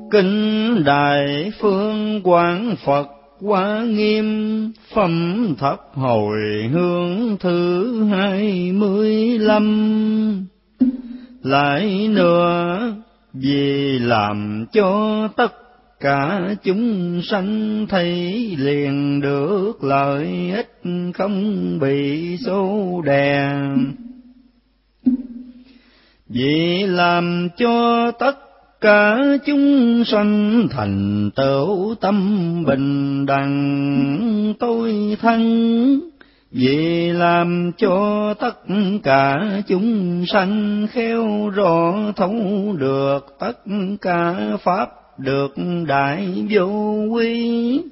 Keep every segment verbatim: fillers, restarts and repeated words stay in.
kinh Đại Phương Quán Phật Hoa Nghiêm, phẩm thập hồi hướng thứ hai mươi lăm. Lại nữa, vì làm cho tất cả chúng sanh thấy liền được lợi ích, không bị xô đè. Vì làm cho tất cả chúng sanh thành tựu tâm bình đẳng tối thắng. Vì làm cho tất cả chúng sanh khéo rõ thấu được tất cả pháp được đại vô quy.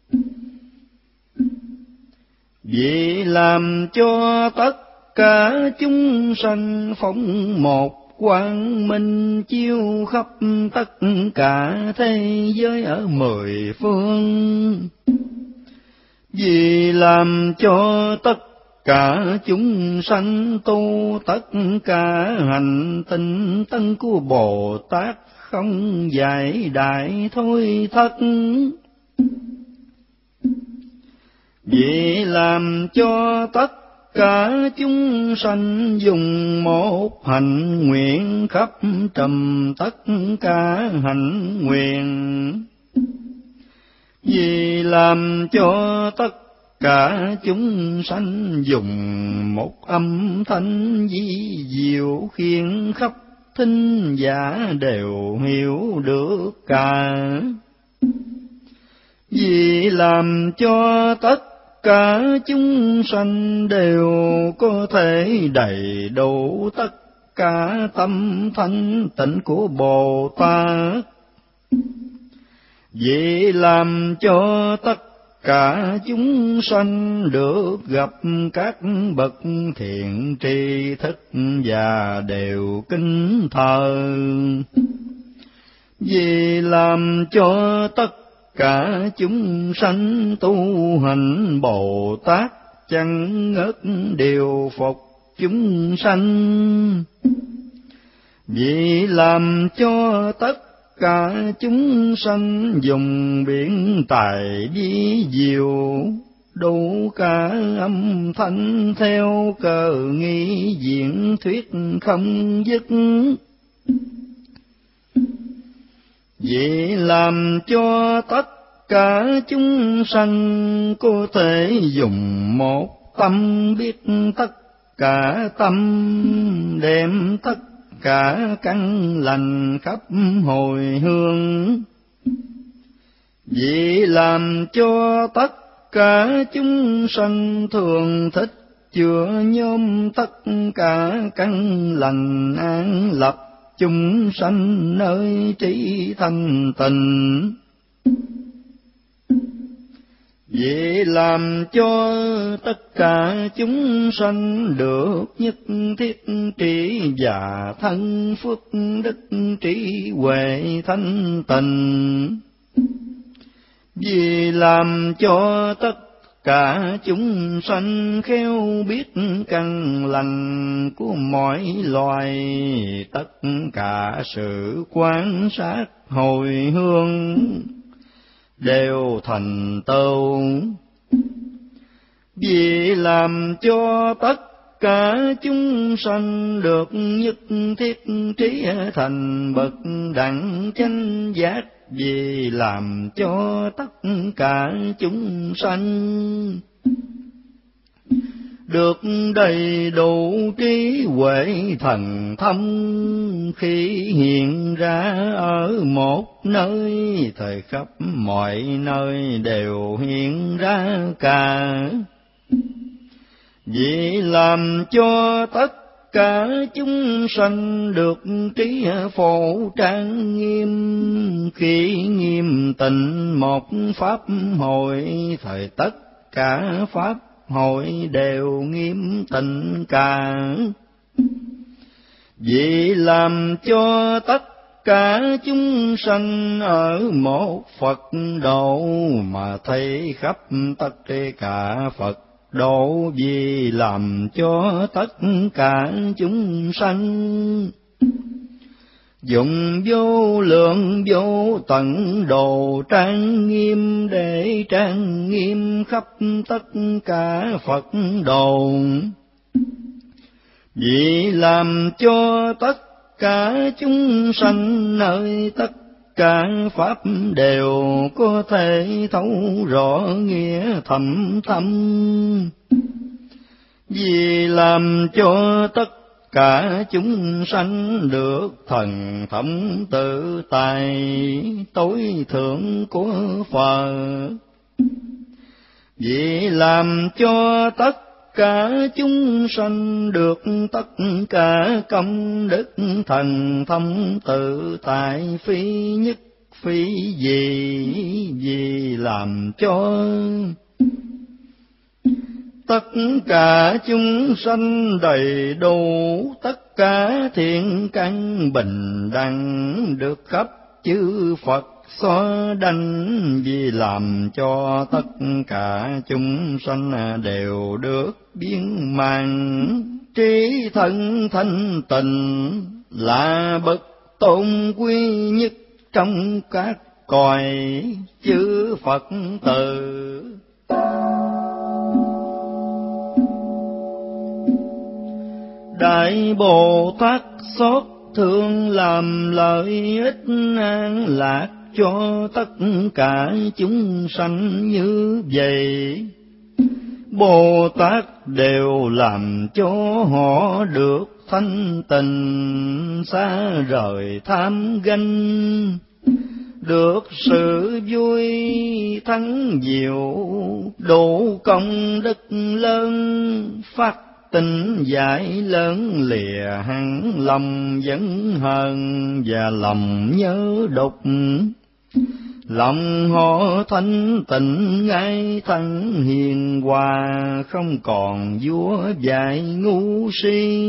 Vì làm cho tất cả chúng sanh phóng một quang minh chiếu khắp tất cả thế giới ở mười phương. Vì làm cho tất cả chúng sanh tu tất cả hành tinh tấn của Bồ Tát, không giải đại thôi thất. Vì làm cho tất cả chúng sanh dùng một hạnh nguyện khắp trầm tất cả hạnh nguyện. Vì làm cho tất cả chúng sanh dùng một âm thanh vi diệu, khiến khắp thính giả đều hiểu được cả. Vì làm cho tất cả chúng sanh đều có thể đầy đủ tất cả tâm thanh tịnh của Bồ Tát. Vì làm cho tất cả chúng sanh được gặp các bậc thiện tri thức và đều kính thờ. Vì làm cho tất cả chúng sanh tu hành Bồ Tát chẳng ngớt điều phục chúng sanh. Vì làm cho tất cả chúng sanh dùng biển tài vi diệu, đủ cả âm thanh theo cờ nghi diễn thuyết không dứt. Vì làm cho tất cả chúng sanh có thể dùng một tâm biết tất cả tâm, đem tất cả căn lành khắp hồi hương. Vì làm cho tất cả chúng sanh thường thích chữa nhóm tất cả căn lành, an lập chúng sanh nơi trí thanh tịnh. Vì làm cho tất cả chúng sanh được nhất thiết trí và thân phước đức trí huệ thanh tịnh. Vì làm cho tất cả chúng sanh khéo biết căn lành của mọi loài, tất cả sự quan sát hồi hương đều thành tựu. Vì làm cho tất cả chúng sanh được nhất thiết trí thành bậc đẳng chánh giác. Vì làm cho tất cả chúng sanh được đầy đủ trí huệ thần thông, khi hiện ra ở một nơi, thời khắp mọi nơi đều hiện ra cả. Vì làm cho tất cả chúng sanh được trí phổ trang nghiêm, khi nghiêm tịnh một pháp hội, thời tất cả pháp hội đều nghiêm tịnh cả. Vì làm cho tất cả chúng sanh ở một Phật độ, mà thấy khắp tất cả Phật độ. Vì làm cho tất cả chúng sanh dụng vô lượng vô tận đồ trang nghiêm, để trang nghiêm khắp tất cả Phật đồ. Vì làm cho tất cả chúng sanh nơi tất cả pháp đều có thể thấu rõ nghĩa thâm thâm. Vì làm cho tất cả chúng sanh được thần thông tự tại tối thượng của Phật. Vì làm cho tất cả chúng sanh được tất cả công đức thần thông tự tại phi nhất phi gì. Vì làm cho tất cả chúng sanh đầy đủ tất cả thiện căn bình đẳng, được khắp chư Phật xóa đảnh. Vì làm cho tất cả chúng sanh đều được biến mạng trí thân thanh tịnh, là bậc tôn quý nhất trong các cõi chư Phật tử. Đại Bồ Tát xót thương làm lợi ích an lạc cho tất cả chúng sanh như vậy. Bồ Tát đều làm cho họ được thanh tịnh, xa rời tham ganh, được sự vui thắng diệu, đủ công đức lớn, phát tình giải lớn lìa hẳn lòng vẫn hờn và lòng nhớ đục. Lòng họ thanh tịnh ngay thân hiền hòa, không còn vua dạy ngu si.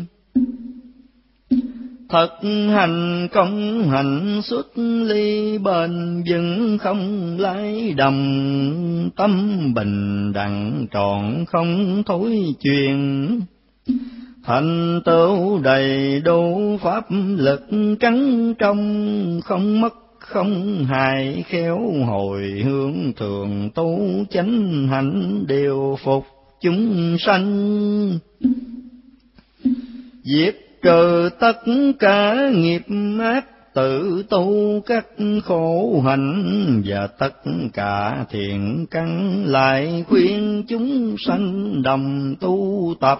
Thật hành công hành xuất ly, bền vững không lay đầm, tâm bình đẳng trọn không thối chuyển. Thành tựu đầy đủ pháp lực trắng trong, không mất không hại khéo hồi hướng, thường tu chánh hạnh điều phục chúng sanh. Diệt trừ tất cả nghiệp ác, tự tu các khổ hạnh, và tất cả thiện căn lại khuyên chúng sanh đồng tu tập.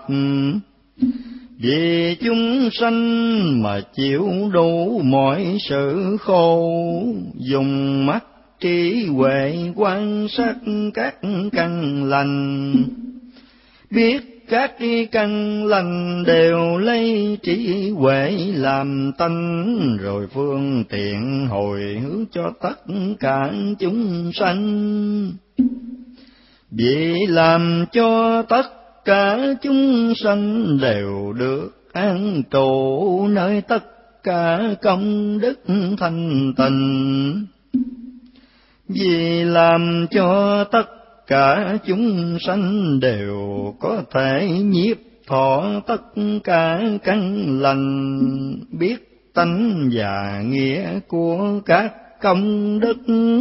Vì chúng sanh mà chịu đủ mọi sự khổ, dùng mắt trí huệ quan sát các căn lành, biết các căn lành đều lấy trí huệ làm tánh, rồi phương tiện hồi hướng cho tất cả chúng sanh. Vì làm cho tất cả chúng sanh đều được an trụ nơi tất cả công đức thanh tịnh. Vì làm cho tất cả chúng sanh đều có thể nhiếp thọ tất cả căn lành, biết tánh và nghĩa của các công đức.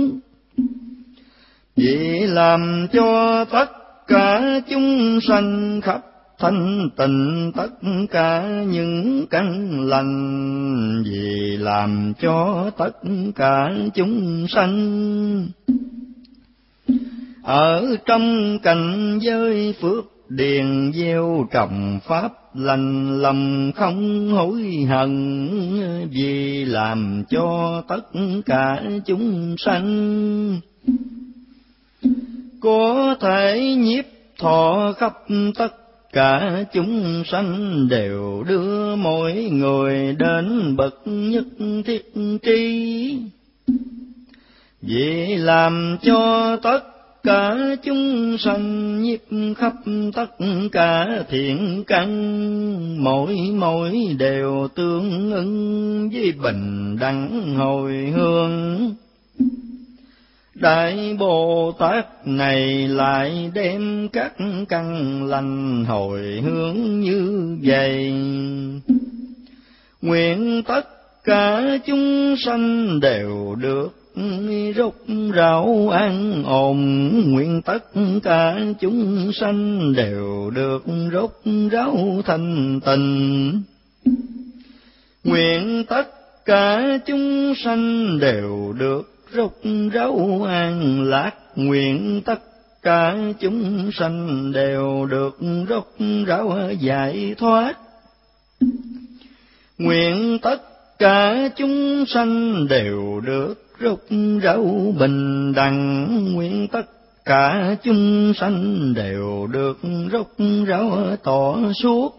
Vì làm cho tất cả chúng sanh khắp thanh tịnh tất cả những căn lành. Vì làm cho tất cả chúng sanh ở trong cảnh giới phước điền gieo trồng pháp lành, lầm không hối hận. Vì làm cho tất cả chúng sanh có thể nhiếp thọ khắp tất cả chúng sanh, đều đưa mỗi người đến bậc nhất thiết tri. Vì làm cho tất cả chúng sanh nhiếp khắp tất cả thiện căn, mỗi mỗi đều tương ứng với bình đẳng hồi hướng. Đại Bồ Tát này lại đem các căn lành hồi hướng như vậy. Nguyện tất cả chúng sanh đều được rốt ráo an ổn, nguyện tất cả chúng sanh đều được rốt ráo thanh tịnh. Nguyện tất cả chúng sanh đều được rốt ráo an lạc, nguyện tất cả chúng sanh đều được rốt ráo giải thoát. Nguyện tất cả chúng sanh đều được rốt ráo bình đẳng, nguyện tất cả chúng sanh đều được rốt ráo tỏ suốt.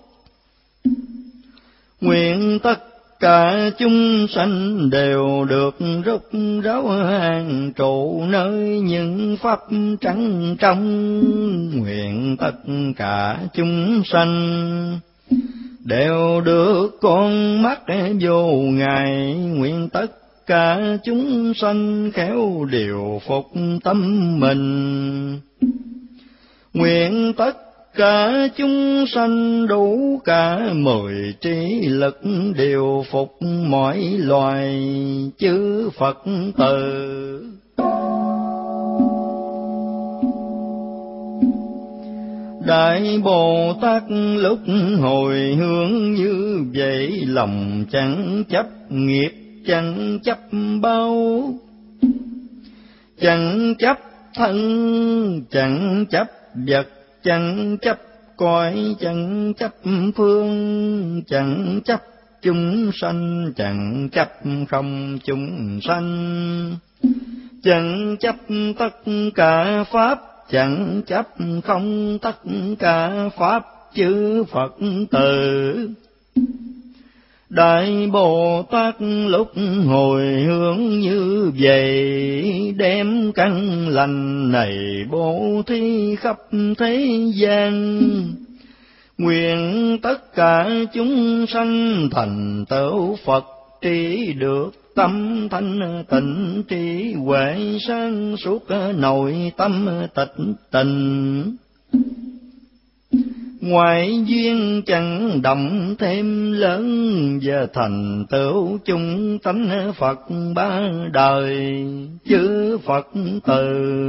Nguyện tất cả chúng sanh đều được rốt ráo an trụ nơi những pháp trắng trong. Nguyện tất cả chúng sanh đều được con mắt vô ngài, nguyện tất cả chúng sanh khéo điều phục tâm mình. Nguyện tất cả chúng sanh đủ cả mười trí lực điều phục mọi loài chư Phật tử. Đại Bồ Tát lúc hồi hướng như vậy, lòng chẳng chấp nghiệp, chẳng chấp bao, chẳng chấp thân, chẳng chấp vật, chẳng chấp cõi, chẳng chấp phương, chẳng chấp chúng sanh, chẳng chấp không chúng sanh, chẳng chấp tất cả pháp, chẳng chấp không tất cả pháp chư Phật tử. Đại Bồ Tát lúc hồi hướng như vậy, đem căn lành này bố thí khắp thế gian. Nguyện tất cả chúng sanh thành tựu Phật trí được tâm thanh tịnh, trí huệ sáng suốt nội tâm tịch tình. Ngoại duyên chẳng động thêm lớn, và thành tựu chung tánh Phật ba đời chư Phật tử.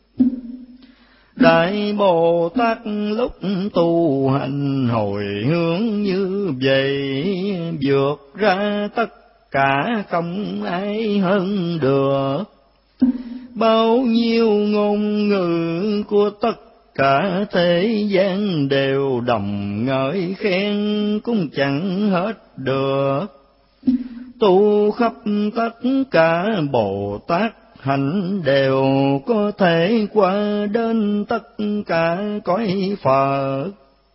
Đại Bồ Tát lúc tu hành hồi hướng như vậy, vượt ra tất cả không ai hơn được. Bao nhiêu ngôn ngữ của tất cả thế gian đều đồng ngợi khen, cũng chẳng hết được. Tu khắp tất cả Bồ Tát hạnh đều có thể qua đến tất cả cõi Phật.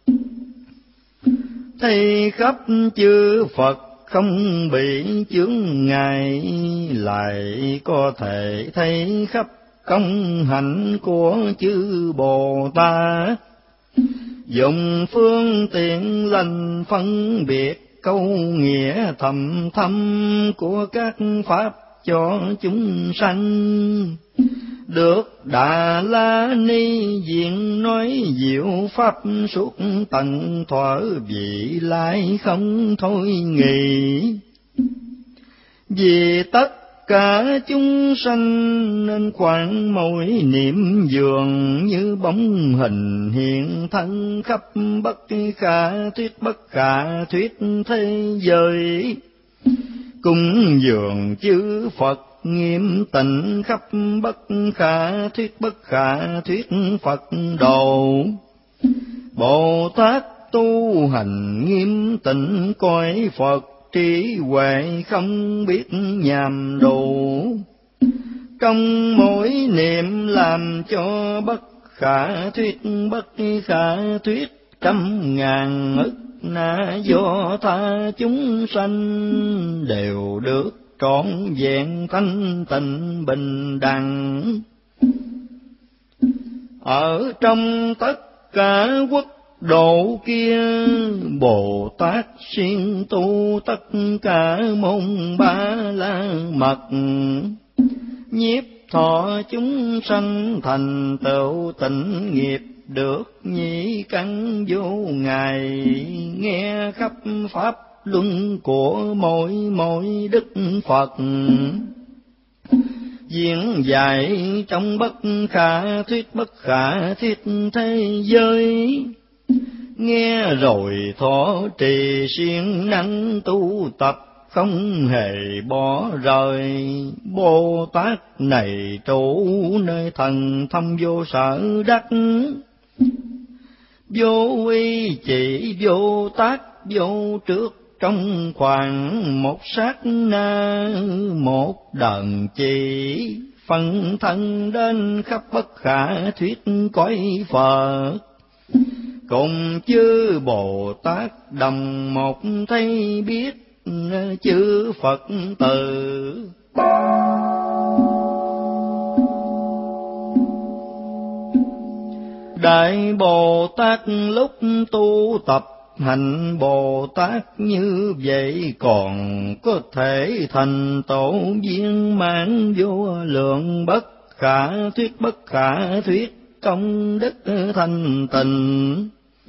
Thấy khắp chư Phật không bị chướng ngại, lại có thể thấy khắp công hạnh của chư Bồ Tát. Dùng phương tiện lành phân biệt câu nghĩa thầm thâm của các pháp cho chúng sanh. Được Đà La Ni diện nói diệu pháp suốt tận thuở, vị lai không thôi nghỉ. Vì tất cả chúng sanh nên khoảng mỗi niệm dường, như bóng hình hiện thân khắp bất khả thuyết bất khả thuyết thế giới. Cùng dường chư Phật nghiêm tịnh khắp bất khả thuyết bất khả thuyết Phật độ. Bồ Tát tu hành nghiêm tịnh coi Phật, trí huệ không biết nhàm đủ. Trong mỗi niệm làm cho bất khả thuyết bất khả thuyết, trăm ngàn ức na do tha chúng sanh đều được trọn vẹn thanh tịnh bình đẳng. Ở trong tất cả quốc độ kia, Bồ Tát siêng tu tất cả môn ba la mật, nhiếp thọ chúng sanh thành tựu tịnh nghiệp, được nhĩ căn vô ngài. Nghe khắp pháp luân của mỗi mỗi đức Phật. Diễn dạy trong bất khả thuyết bất khả thuyết thế giới, nghe rồi thọ trì siêng năng tu tập, không hề bỏ rời. Bồ Tát này trụ nơi thần thông vô sở đắc, vô y chỉ vô tác vô trước, trong khoảng một sát na một đần chỉ, phân thân đến khắp bất khả thuyết cõi Phật. Cùng chư Bồ Tát đồng một thấy biết, chư Phật từ. Đại Bồ Tát lúc tu tập hành Bồ Tát như vậy, còn có thể thành tổ viên mãn vô lượng bất khả thuyết bất khả thuyết công đức thanh tịnh.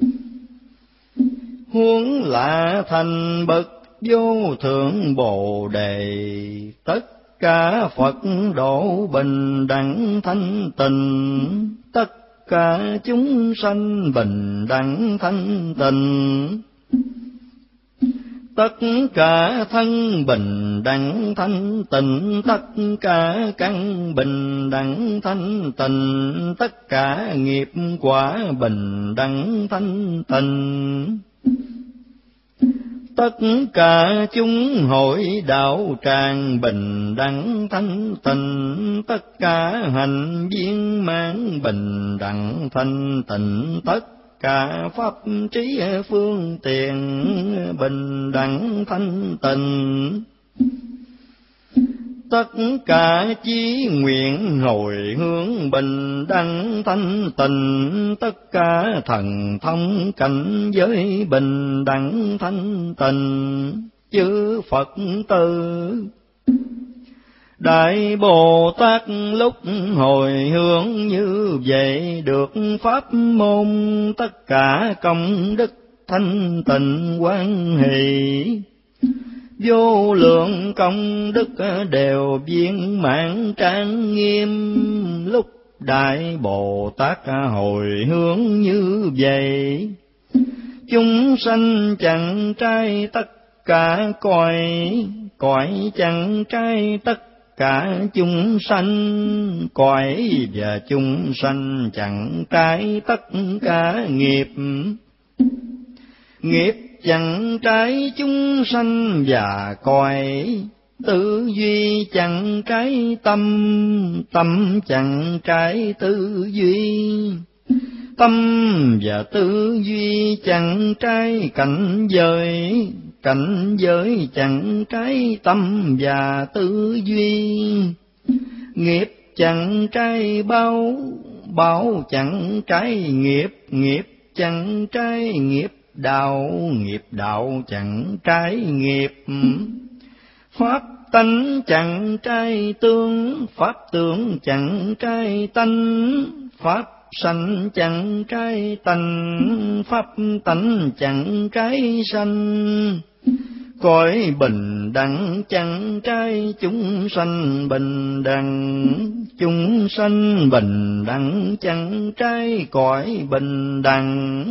Huống là thành bậc vô thượng Bồ Đề, tất cả Phật độ bình đẳng thanh tịnh, tất cả chúng sanh bình đẳng thanh tịnh, tất cả thân bình đẳng thanh tịnh, tất cả căn bình đẳng thanh tịnh, tất cả nghiệp quả bình đẳng thanh tịnh, tất cả chúng hội đạo tràng bình đẳng thanh tịnh, tất cả hành viên mãn bình đẳng thanh tịnh, tất cả pháp trí phương tiện bình đẳng thanh tịnh, tất cả chí nguyện hồi hướng bình đẳng thanh tịnh, tất cả thần thông cảnh giới bình đẳng thanh tịnh, chư Phật từ. Đại Bồ Tát lúc hồi hướng như vậy, được pháp môn tất cả công đức thanh tịnh quan hỷ, vô lượng công đức đều viên mãn trang nghiêm. Lúc Đại Bồ Tát hồi hướng như vậy, chúng sanh chẳng trai tất cả cõi, cõi chẳng trai tất cả chúng sanh, cõi và chúng sanh chẳng trái tất cả nghiệp, nghiệp chẳng trái chúng sanh và cõi, tư duy chẳng trái tâm, tâm chẳng trái tư duy, tâm và tư duy chẳng trái cảnh giới, cảnh giới chẳng trái tâm và tư duy, nghiệp chẳng trái báo, báo chẳng trái nghiệp, nghiệp chẳng trái nghiệp đạo, nghiệp đạo chẳng trái nghiệp, pháp tánh chẳng trái tướng, pháp tướng chẳng trái tánh, pháp sanh chẳng trái tánh, pháp tánh chẳng trái sanh, cõi bình đẳng chẳng trái chúng sanh bình đẳng, chúng sanh bình đẳng chẳng trái cõi bình đẳng,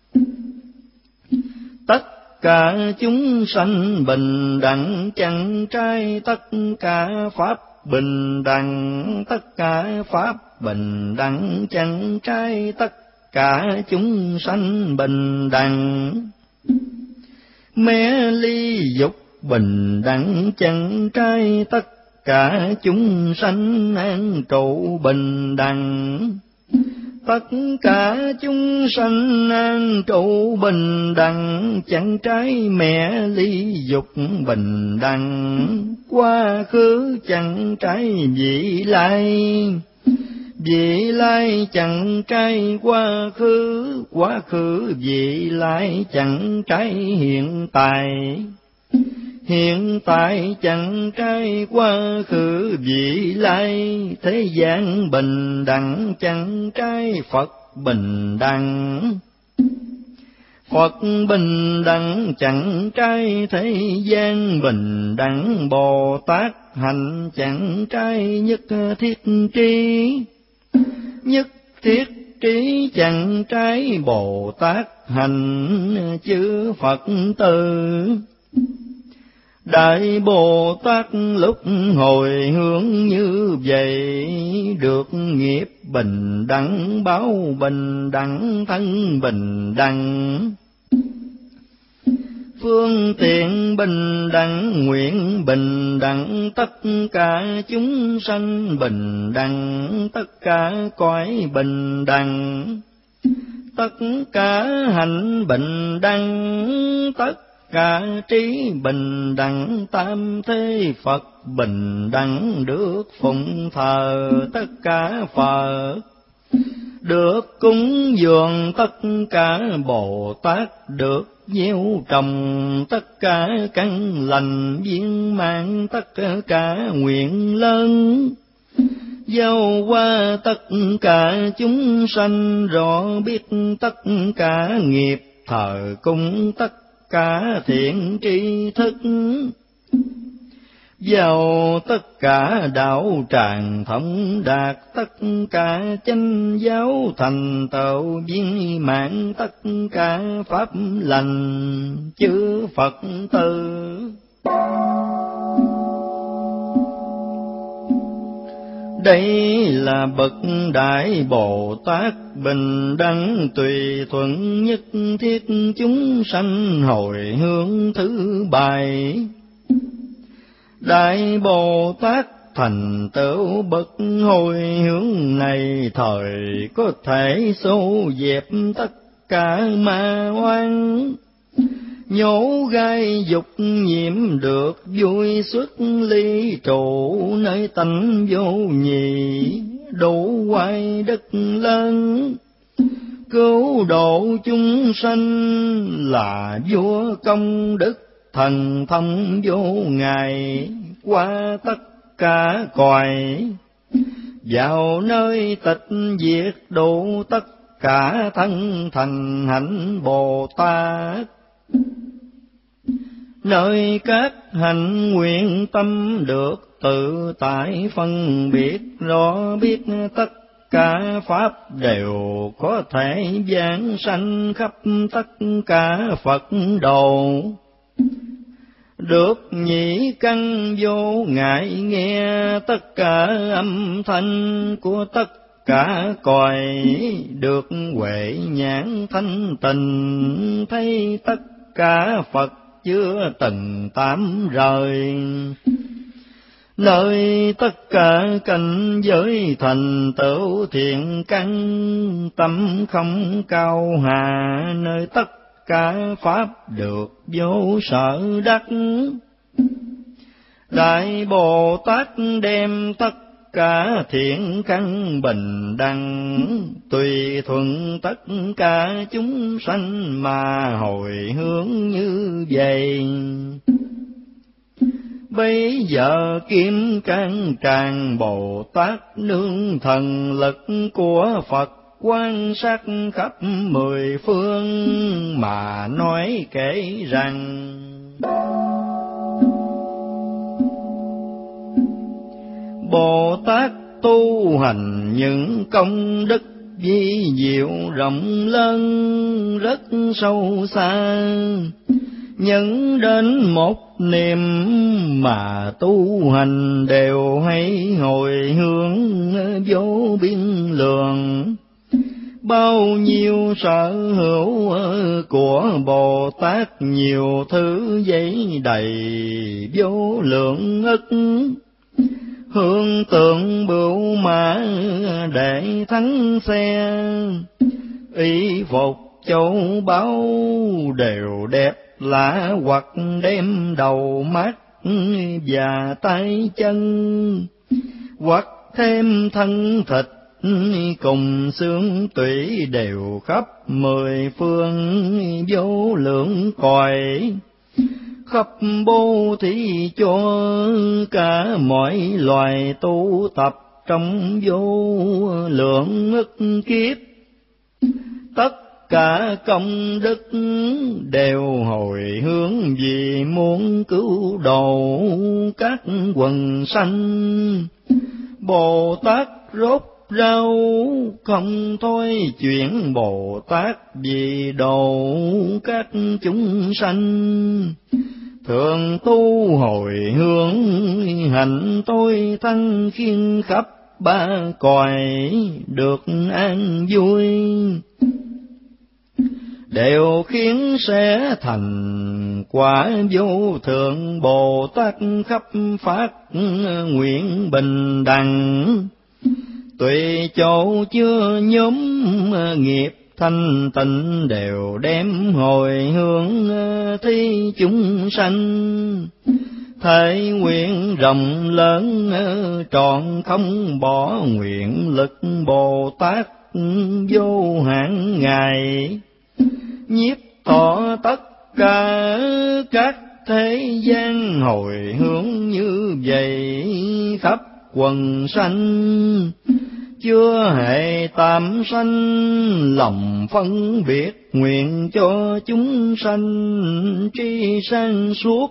tất cả chúng sanh bình đẳng chẳng trái tất cả pháp bình đẳng, tất cả pháp bình đẳng chẳng trái tất cả chúng sanh bình đẳng, mê ly dục bình đẳng chẳng trái tất cả chúng sanh an trụ bình đẳng, tất cả chúng sanh an trụ bình đẳng chẳng trái mẹ ly dục bình đẳng, quá khứ chẳng trái vị lai, vị lai chẳng trái quá khứ, quá khứ vị lai chẳng trái hiện tại, hiện tại chẳng trái quá khứ vị lai, thế gian bình đẳng chẳng trái Phật bình đẳng, Phật bình đẳng chẳng trái thế gian, bình đẳng Bồ Tát hành chẳng trái nhất thiết trí. Nhất thiết trí chẳng trái Bồ Tát hành, chư Phật tử. Đại Bồ Tát lúc hồi hướng như vậy, được nghiệp bình đẳng, báo bình đẳng, thân bình đẳng. Phương tiện bình đẳng, nguyện bình đẳng, tất cả chúng sanh bình đẳng, tất cả cõi bình đẳng, tất cả hạnh bình đẳng, tất cả trí bình đẳng, tam thế Phật bình đẳng, được phụng thờ tất cả Phật, được cúng dường tất cả Bồ Tát, được gieo trồng tất cả căn lành, viên mãn tất cả nguyện lớn, giao qua tất cả chúng sanh, rõ biết tất cả nghiệp, thờ cúng tất cả thiện tri thức, vào tất cả đạo tràng thông đạt, tất cả chánh giáo thành tựu viên mãn, tất cả pháp lành, chư Phật tử. Đây là bậc đại Bồ Tát bình đẳng, tùy thuận nhất thiết chúng sanh, hồi hướng thứ bài. Đại Bồ Tát thành tựu bậc hồi hướng này, thời có thể xô dẹp tất cả ma oan, nhổ gai dục nhiễm, được vui xuất ly trụ, nơi tánh vô nhị, đủ hoài đất lớn. Cứu độ chúng sanh là vua công đức, thần thông vô ngài, qua tất cả cõi, vào nơi tịch diệt độ tất cả thân thành hạnh Bồ Tát. Nơi các hạnh nguyện tâm được tự tại phân biệt, rõ biết tất cả pháp đều có thể giảng sanh khắp tất cả Phật độ. Được nhĩ căn vô ngại nghe tất cả âm thanh của tất cả cõi, được huệ nhãn thanh tịnh, thấy tất cả Phật chưa từng tạm rời. Nơi tất cả cảnh giới thành tựu thiện căn, tâm không cao hà, nơi tất cả pháp được vô sở đắc. Đại Bồ Tát đem tất cả thiện căn bình đẳng, tùy thuận tất cả chúng sanh mà hồi hướng như vậy. Bây giờ kim cang tràng Bồ Tát nương thần lực của Phật, quan sát khắp mười phương mà nói kể rằng: Bồ Tát tu hành những công đức vi diệu rộng lớn, rất sâu xa, nhận đến một niệm mà tu hành đều hay hồi hướng vô biên lượng. Bao nhiêu sở hữu của Bồ Tát, nhiều thứ giấy đầy vô lượng ức. Hương tượng bửu mã để thắng xe, y phục châu báu đều đẹp lạ hoặc, đem đầu mắt và tay chân, hoặc thêm thân thịt cùng xương tủy đều khắp mười phương vô lượng cõi. Khắp bố thí cho cả mọi loài tu tập trong vô lượng ức kiếp. Tất cả công đức đều hồi hướng vì muốn cứu độ các quần sanh. Bồ Tát rốt rau không thôi chuyện Bồ Tát vì độ các chúng sanh. Thường tu hồi hướng hạnh tôi thân khiến khắp ba cõi được an vui, đều khiến sẽ thành quả vô thượng. Bồ Tát khắp phát nguyện bình đẳng, tùy chỗ chưa nhóm nghiệp thanh tịnh đều đem hồi hướng thi chúng sanh. Thể nguyện rộng lớn trọn không bỏ nguyện lực Bồ Tát vô hạn ngài, nhiếp tỏ tất cả các thế gian hồi hướng như vậy khắp quần sanh. Chưa hệ tạm sanh lòng phân biệt, nguyện cho chúng sanh tri sang suốt.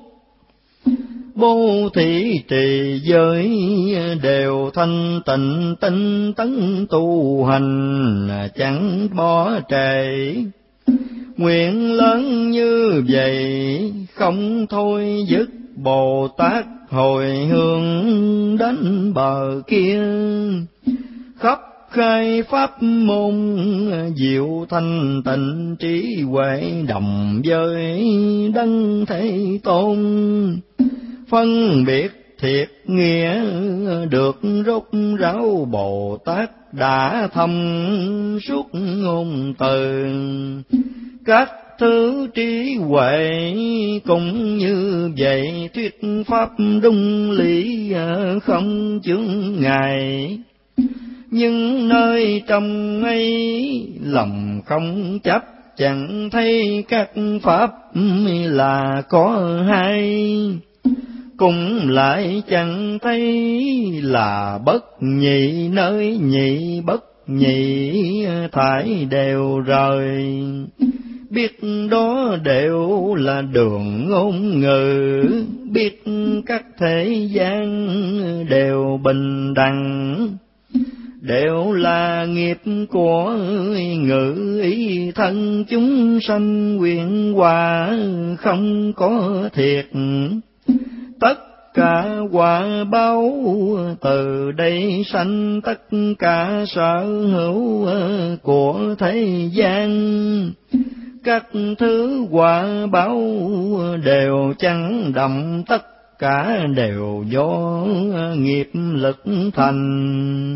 Bố thí trì giới đều thanh tịnh, tinh tấn tu hành chẳng bỏ trễ. Nguyện lớn như vậy không thôi dứt, Bồ Tát hồi hướng đến bờ kia. Khắp khai pháp môn diệu thanh tịnh, trí huệ đồng với đấng Thế Tôn. Phân biệt thiệt nghĩa được rốt ráo, Bồ Tát đã thâm suốt ngôn từ. Các thứ trí huệ cũng như vậy, thuyết pháp đúng lý không chướng ngại. Nhưng nơi trong ấy lòng không chấp, chẳng thấy các pháp là có hay. Cũng lại chẳng thấy là bất nhị, nơi nhị bất nhị thải đều rời. Biết đó đều là đường ngôn ngữ, biết các thế gian đều bình đẳng. Đều là nghiệp của ngữ ý thân, chúng sanh nguyện hòa không có thiệt. Tất cả quả báo từ đây sanh, tất cả sở hữu của thế gian. Các thứ quả báo đều chẳng động, tất cả đều do nghiệp lực thành.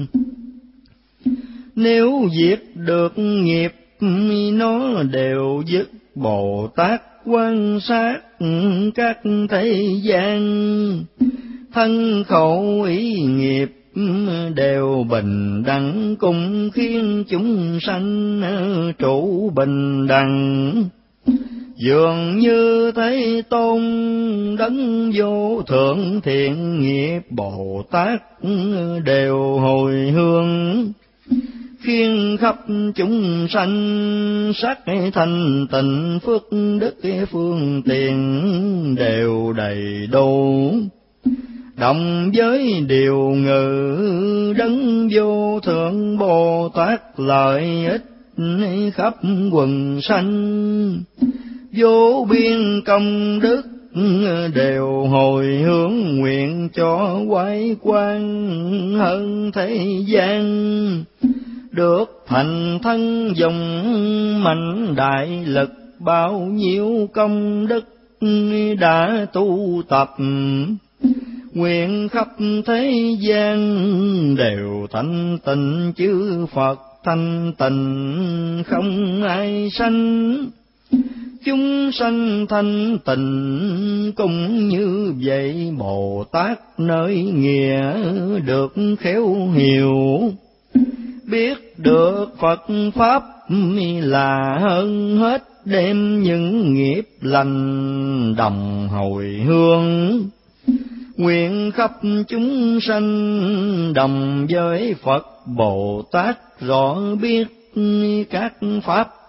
Nếu diệt được nghiệp nó đều dứt, Bồ Tát quan sát các thế gian. Thân khẩu ý nghiệp đều bình đẳng, cùng khiến chúng sanh trụ bình đẳng. Dường như Thế Tôn đấng vô thượng thiện nghiệp, Bồ Tát đều hồi hướng khiến khắp chúng sanh sắc thanh tịnh, phước đức phương tiện đều đầy đủ. Đồng với điều ngự đấng vô thượng, Bồ Tát lợi ích khắp quần sanh. Vô biên công đức đều hồi hướng, nguyện cho quái quan hơn thế gian. Được thành thân dùng mạnh đại lực, bao nhiêu công đức đã tu tập. Nguyện khắp thế gian đều thanh tịnh, chư Phật thanh tịnh không ai sanh. Chúng sanh thanh tịnh cũng như vậy, Bồ Tát nơi nghĩa được khéo hiểu. Biết được Phật Pháp là hơn hết, đem những nghiệp lành đồng hồi hướng. Nguyện khắp chúng sanh đồng với Phật Bồ Tát, rõ biết các Pháp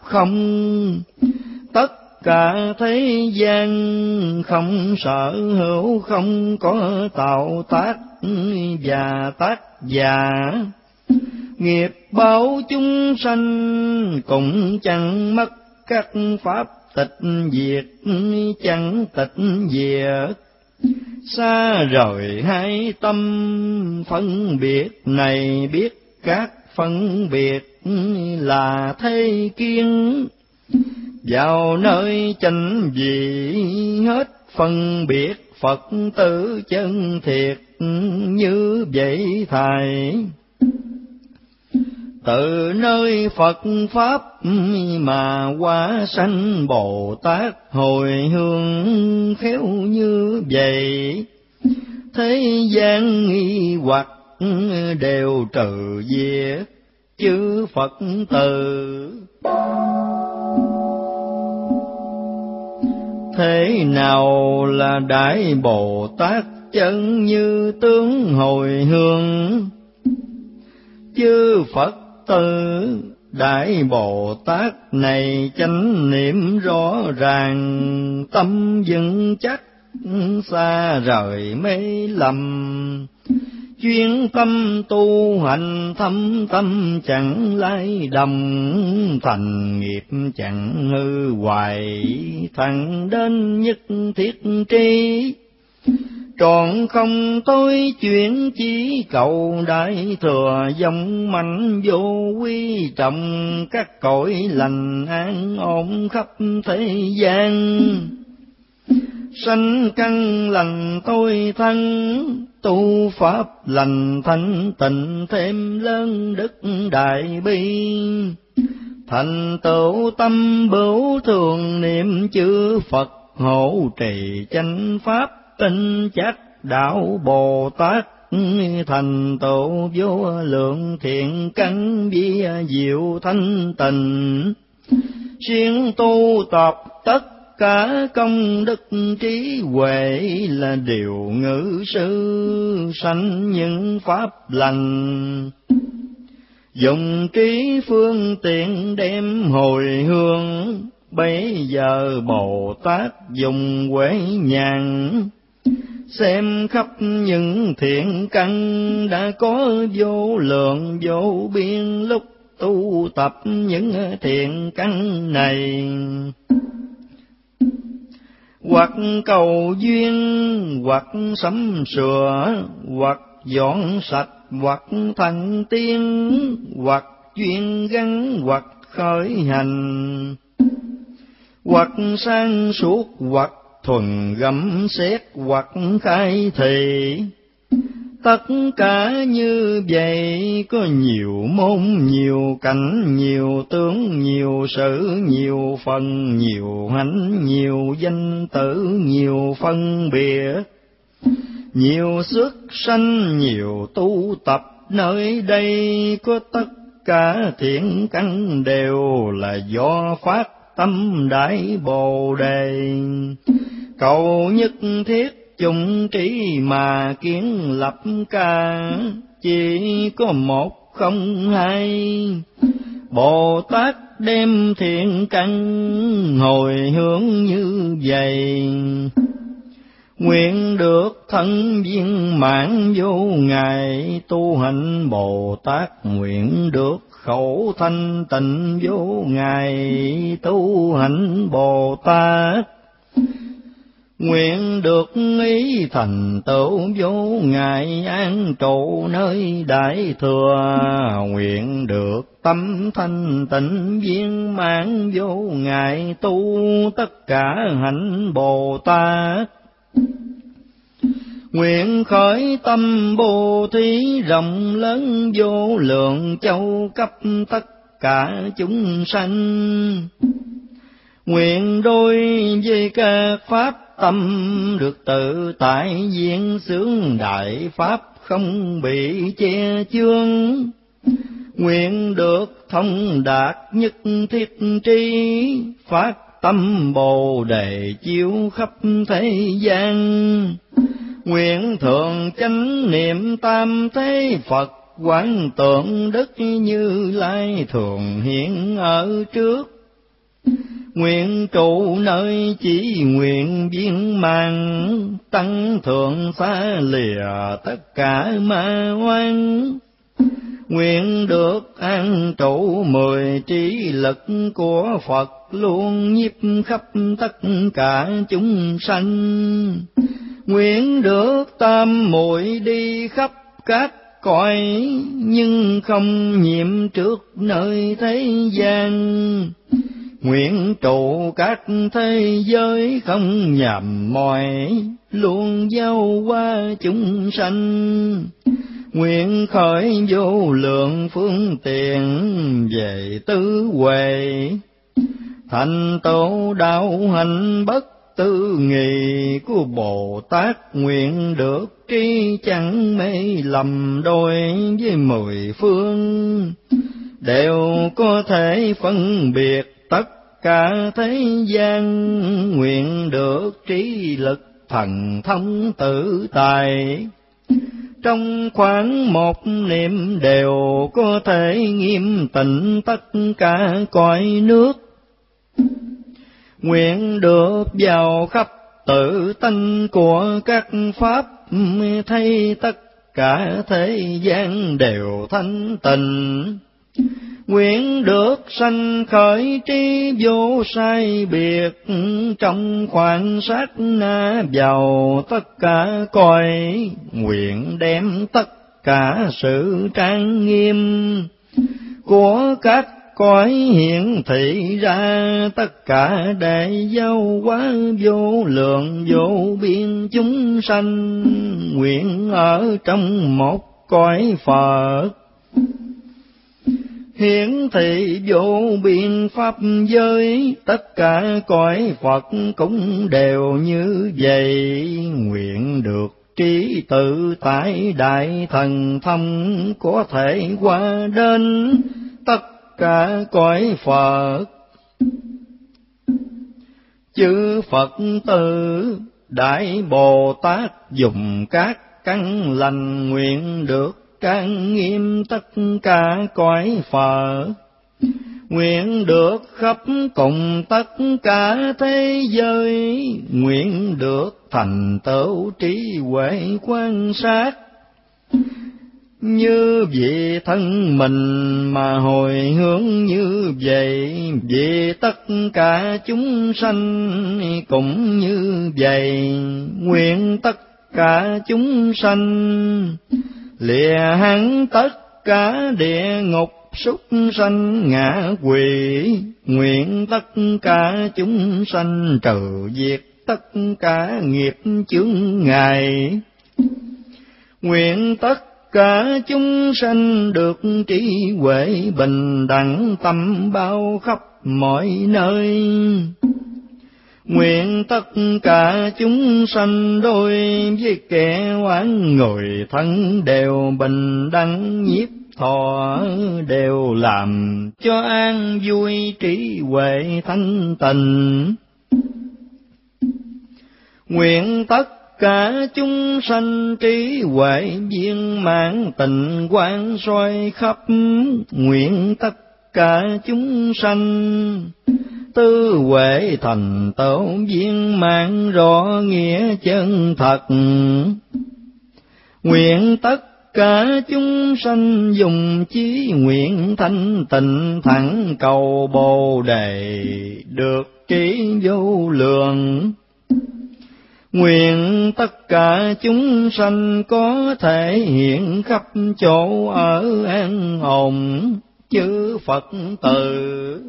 không. Tất cả thế gian không sở hữu, không có tạo tác và tác giả. Nghiệp báo chúng sanh cũng chẳng mất, các pháp tịch diệt chẳng tịch diệt. Xa rời hai tâm phân biệt này, biết các phân biệt là thế kiến. Vào nơi chánh vị hết phân biệt, Phật tử chân thiệt như vậy thầy. Từ nơi Phật Pháp mà hóa sanh Bồ Tát hồi hương khéo như vậy. Thế gian nghi hoặc đều trừ diệt, chư Phật tử. Thế nào là Đại Bồ Tát chân như tướng hồi hương? Chư Phật tử, Đại Bồ Tát này chánh niệm rõ ràng, tâm vững chắc, xa rời mê lầm. Chuyên tâm tu hành, thâm tâm chẳng lay đầm, thành nghiệp chẳng hư hoài, thẳng đến nhất thiết tri. Trọn không tôi chuyển chỉ cầu đại thừa, dòng mạnh vô quy trọng, các cõi lành an ổn khắp thế gian. Sanh căn lành tôi thân, tu pháp lành thanh tịnh, thêm lớn đức đại bi. Thành tựu tâm bửu thường niệm chư Phật, hộ trì chánh pháp tinh chắc đạo Bồ Tát. Thành tựu vô lượng thiện căn vi diệu thanh tịnh. Siêng tu tập tất cả công đức trí huệ, là điều ngữ sư sanh những pháp lành. Dùng trí phương tiện đem hồi hương, bấy giờ Bồ Tát dùng huệ nhàn. Xem khắp những thiện căn đã có vô lượng vô biên, lúc tu tập những thiện căn này. Hoặc cầu duyên, hoặc sắm sửa, hoặc dọn sạch, hoặc thành tiên, hoặc chuyên gắn, hoặc khởi hành, hoặc sang suốt, hoặc thuần gấm xét, hoặc khai thị. Tất cả như vậy, có nhiều môn, nhiều cảnh, nhiều tướng, nhiều sự, nhiều phần, nhiều hạnh, nhiều danh tử, nhiều phân biệt, nhiều xuất sanh, nhiều tu tập. Nơi đây có tất cả thiện căn, đều là do phát tâm Đại Bồ Đề. Cầu nhất thiết chung trí mà kiến lập ca, chỉ có một không hai. Bồ Tát đem thiện căn hồi hướng như vậy. Nguyện được thân viên mãn vô ngại, tu hành Bồ Tát nguyện được khẩu thanh tịnh vô ngại, tu hành Bồ Tát nguyện được ý thành tựu vô ngại, an trụ nơi Đại Thừa. Nguyện được tâm thanh tịnh viên mãn vô ngại, tu tất cả hạnh Bồ Tát. Nguyện khởi tâm bố thí rộng lớn, vô lượng châu cấp tất cả chúng sanh. Nguyện đối với các pháp tâm được tự tại, diễn xướng đại pháp không bị che chướng. Nguyện được thông đạt nhất thiết tri, phát tâm Bồ Đề chiếu khắp thế gian. Nguyện thường chánh niệm tam thế Phật, quán tượng Đức Như Lai thường hiện ở trước. nguyện trụ nơi chỉ nguyện viên mang, tăng thượng xa lìa tất cả ma oan. Nguyện được an trụ mười trí lực của Phật, luôn nhiếp khắp tất cả chúng sanh. Nguyện được tam muội đi khắp các cõi, nhưng không nhiễm trước nơi thế gian. Nguyện trụ các thế giới không nhằm mỏi, luôn giao qua chúng sanh. Nguyện khởi vô lượng phương tiện về tứ huệ, thành tựu đạo hạnh bất tư nghị của Bồ Tát. Nguyện được trí chẳng mê lầm đôi với mười phương, đều có thể phân biệt tất cả thế gian. Nguyện được trí lực thần thông tự tại, trong khoảng một niệm đều có thể nghiêm tịnh tất cả cõi nước. Nguyện được vào khắp tự tánh của các pháp, thấy tất cả thế gian đều thanh tịnh. Nguyện được sanh khởi trí vô sai biệt, trong khoảng sát na vào tất cả cõi. Nguyện đem tất cả sự trang nghiêm của các cõi hiển thị ra, tất cả để giao hóa vô lượng vô biên chúng sanh. Nguyện ở trong một cõi Phật, hiển thị vô biên pháp giới, tất cả cõi Phật cũng đều như vậy. Nguyện được trí tự tại đại thần thông, có thể qua đến tất cả cõi Phật. Chư Phật tử Đại Bồ Tát dùng các căn lành, nguyện được trang nghiêm tất cả cõi Phật. Nguyện được khắp cùng tất cả thế giới, nguyện được thành tựu trí huệ quan sát. Như vị thân mình mà hồi hướng như vậy, vì tất cả chúng sanh cũng như vậy. Nguyện tất cả chúng sanh lìa hắn tất cả địa ngục súc sanh ngạ quỷ. Nguyện tất cả chúng sanh trừ diệt tất cả nghiệp chướng ngại. Nguyện tất cả chúng sanh được trí huệ bình đẳng tâm bao khắp mọi nơi. Nguyện tất cả chúng sanh đối với kẻ oán người thân đều bình đẳng nhiếp thọ, đều làm cho an vui trí huệ thanh tịnh. Nguyện tất cả chúng sanh trí huệ viên mãn tịnh quang soi khắp. Nguyện tất cả chúng sanh tư huệ thành tựu viên mãn rõ nghĩa chân thật. Nguyện tất cả chúng sanh dùng chí nguyện thanh tịnh thẳng cầu Bồ đề được trí vô lượng. Nguyện tất cả chúng sanh có thể hiện khắp chỗ ở an ổn chư Phật tử.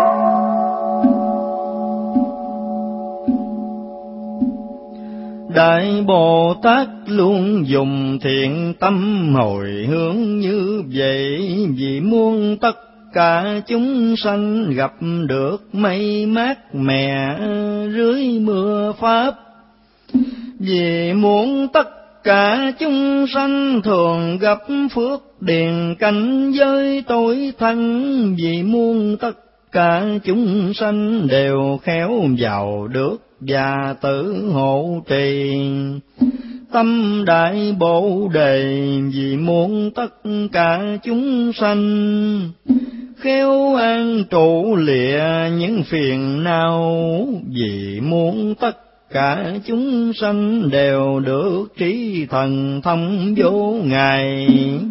Đại Bồ Tát luôn dùng thiện tâm hồi hướng như vậy, vì muốn tất cả chúng sanh gặp được mây mát mẻ rưới mưa pháp. Vì muốn tất cả chúng sanh thường gặp phước điền cảnh giới tối thanh. Vì muốn tất cả chúng sanh đều khéo vào được và tự hộ trì tâm đại bồ đề. Vì muốn tất cả chúng sanh khéo an trụ lìa những phiền não, vì muốn tất cả chúng sanh đều được trí thần thông vô ngại.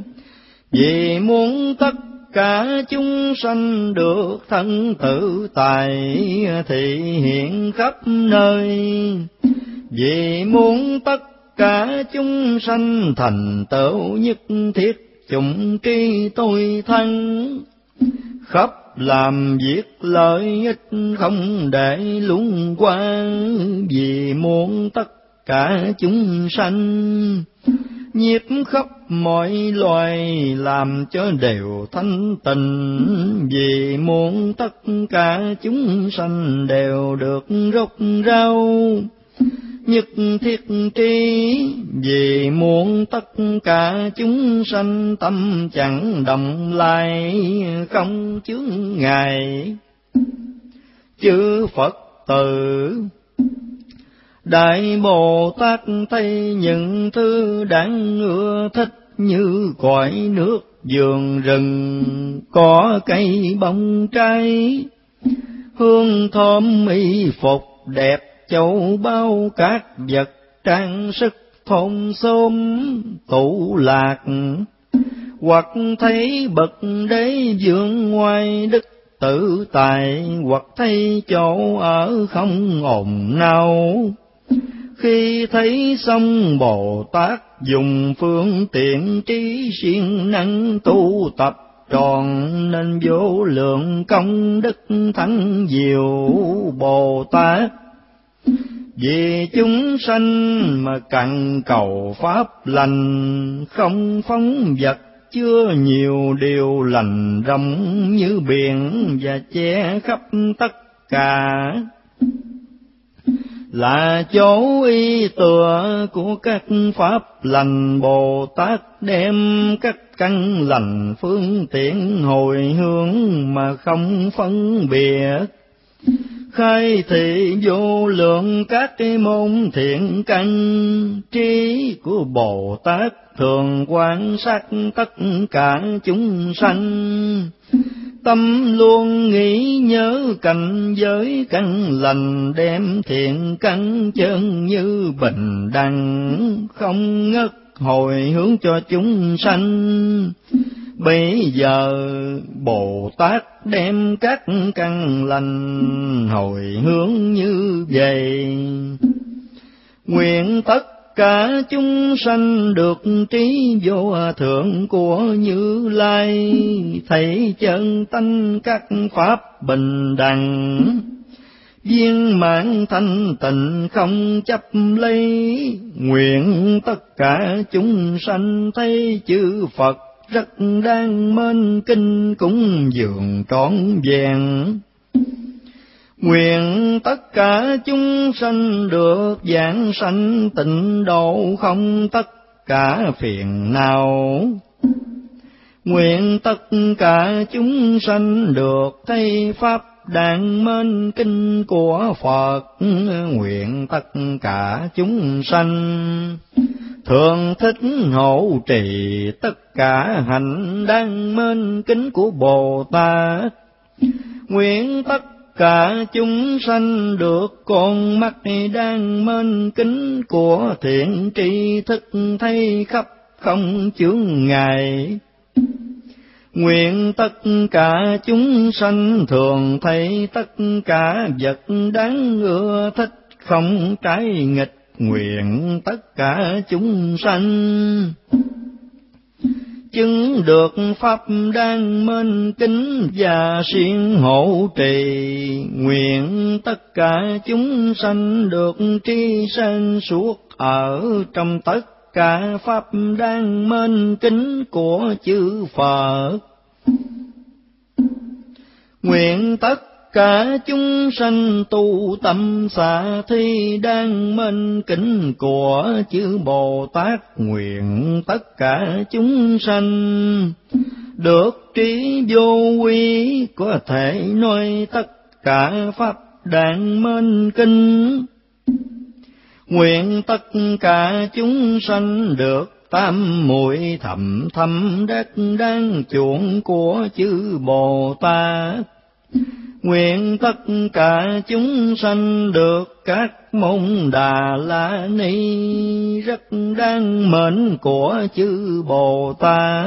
Vì muốn tất cả chúng sanh được thân tự tại thì hiện khắp nơi. Vì muốn tất cả chúng sanh thành tựu nhất thiết chủng tri tôi thân, khắp làm việc lợi ích không để luống qua. Vì muốn tất cả chúng sanh nhiếp khắp mọi loài làm cho đều thanh tịnh. Vì muốn tất cả chúng sanh đều được rốt rau nhất thiết tri. Vì muốn tất cả chúng sanh tâm chẳng động lại không chướng ngại. Chư Phật tử Đại Bồ Tát thấy những thứ đáng ưa thích, như cõi nước vườn rừng có cây bông trái, hương thơm y phục đẹp châu báu các vật trang sức thôn xóm tụ lạc. Hoặc thấy bậc đế vương ngoài đức tự tại, hoặc thấy chỗ ở không ồn nao. Khi thấy xong Bồ Tát dùng phương tiện trí siêng năng tu tập tròn, nên vô lượng công đức thắng diệu Bồ Tát. Vì chúng sanh mà cần cầu pháp lành, không phóng vật chứa nhiều điều lành rộng như biển, và che khắp tất cả. Là chỗ y tựa của các pháp lành, Bồ Tát đem các căn lành phương tiện hồi hướng mà không phân biệt. Khai thị vô lượng các cái môn thiện căn, trí của Bồ Tát thường quan sát tất cả chúng sanh. Tâm luôn nghĩ nhớ cảnh giới căn lành, đem thiện căn chân như bình đẳng, không ngất hồi hướng cho chúng sanh. Bây giờ Bồ Tát đem các căn lành hồi hướng như vậy. Nguyện tất cả chúng sanh được trí vô thượng của Như Lai, thấy chân tánh các pháp bình đẳng, viên mãn thanh tịnh không chấp lấy. Nguyện tất cả chúng sanh thấy chư Phật rất đang mênh kinh cúng dường trọn vẹn. Nguyện tất cả chúng sanh được giảng sanh tịnh độ, không tất cả phiền não. Nguyện tất cả chúng sanh được thấy pháp đàn mênh kinh của Phật. Nguyện tất cả chúng sanh thường thích hộ trì tất cả hạnh đang mênh kính của Bồ Tát. Nguyện tất cả chúng sanh được con mắt đang mênh kính của thiện tri thức, thấy khắp không chướng ngại. Nguyện tất cả chúng sanh thường thấy tất cả vật đáng ưa thích, không trái nghịch. Nguyện tất cả chúng sanh chứng được pháp đang mênh kính và siêng hộ trì. Nguyện tất cả chúng sanh được tri sáng suốt ở trong tất cả pháp đang mênh kính của chư Phật. Nguyện tất cả chúng sanh tu tâm xả thi đang mênh kính của chư Bồ Tát. Nguyện tất cả chúng sanh được trí vô quy, có thể nói tất cả pháp đang mênh kinh. Nguyện tất cả chúng sanh được tam muội thầm thâm đắc đáng chuộng của chư Bồ Tát. Nguyện tất cả chúng sanh được các môn Đà La Ni, rất đáng mến của chư Bồ Tát.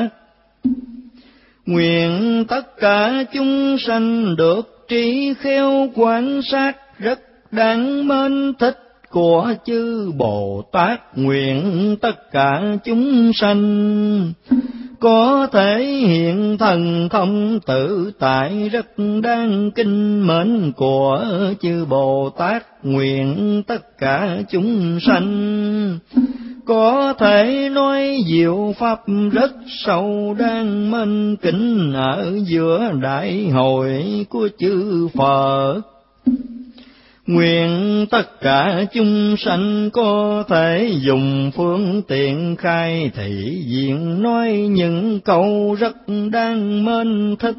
Nguyện tất cả chúng sanh được trí khéo quan sát, rất đáng mến thích của chư Bồ Tát. Nguyện tất cả chúng sanh có thể hiện thần thông tự tại, rất đáng kinh mến của chư Bồ Tát. Nguyện tất cả chúng sanh có thể nói diệu pháp, rất sâu đáng mến kính ở giữa đại hội của chư Phật. Nguyện tất cả chúng sanh có thể dùng phương tiện khai thị diện, nói những câu rất đáng mến thích.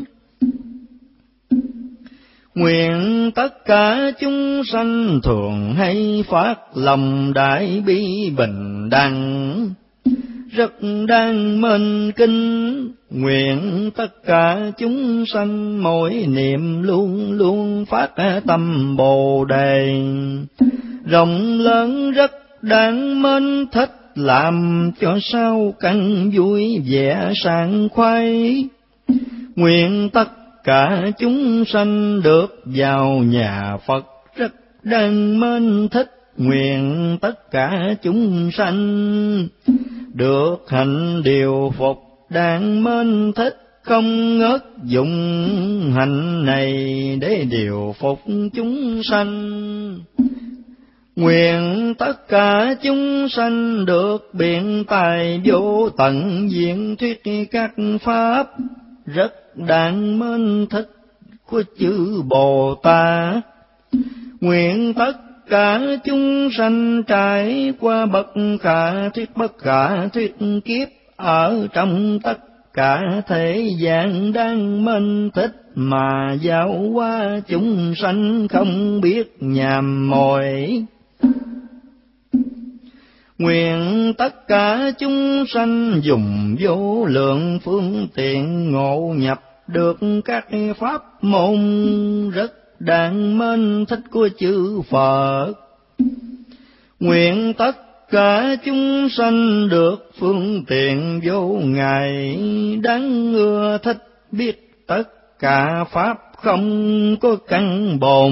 Nguyện tất cả chúng sanh thường hay phát lòng đại bi bình đẳng, rất đáng mến kính. Nguyện tất cả chúng sanh mỗi niệm luôn luôn phát tâm Bồ Đề, rộng lớn rất đáng mến thích, làm cho sao căn vui vẻ sảng khoái. Nguyện tất cả chúng sanh được vào nhà Phật, rất đáng mến thích. Nguyện tất cả chúng sanh được hạnh điều phục, đáng mến thích, không ngớt dụng hành này để điều phục chúng sanh. Nguyện tất cả chúng sanh được biện tài vô tận diện thuyết các pháp, rất đáng mến thích của chư Bồ Tát. Nguyện tất cả chúng sanh trải qua bất khả thuyết bất khả thuyết kiếp, ở trong tất cả thế gian đang mến thích, mà giao qua chúng sanh không biết nhàm mỏi. Nguyện tất cả chúng sanh dùng vô lượng phương tiện ngộ nhập được các pháp môn, rất đáng mến thích của chư Phật. Nguyện tất cả chúng sanh được phương tiện vô ngại, đáng ưa thích biết tất cả pháp không có căn bồn.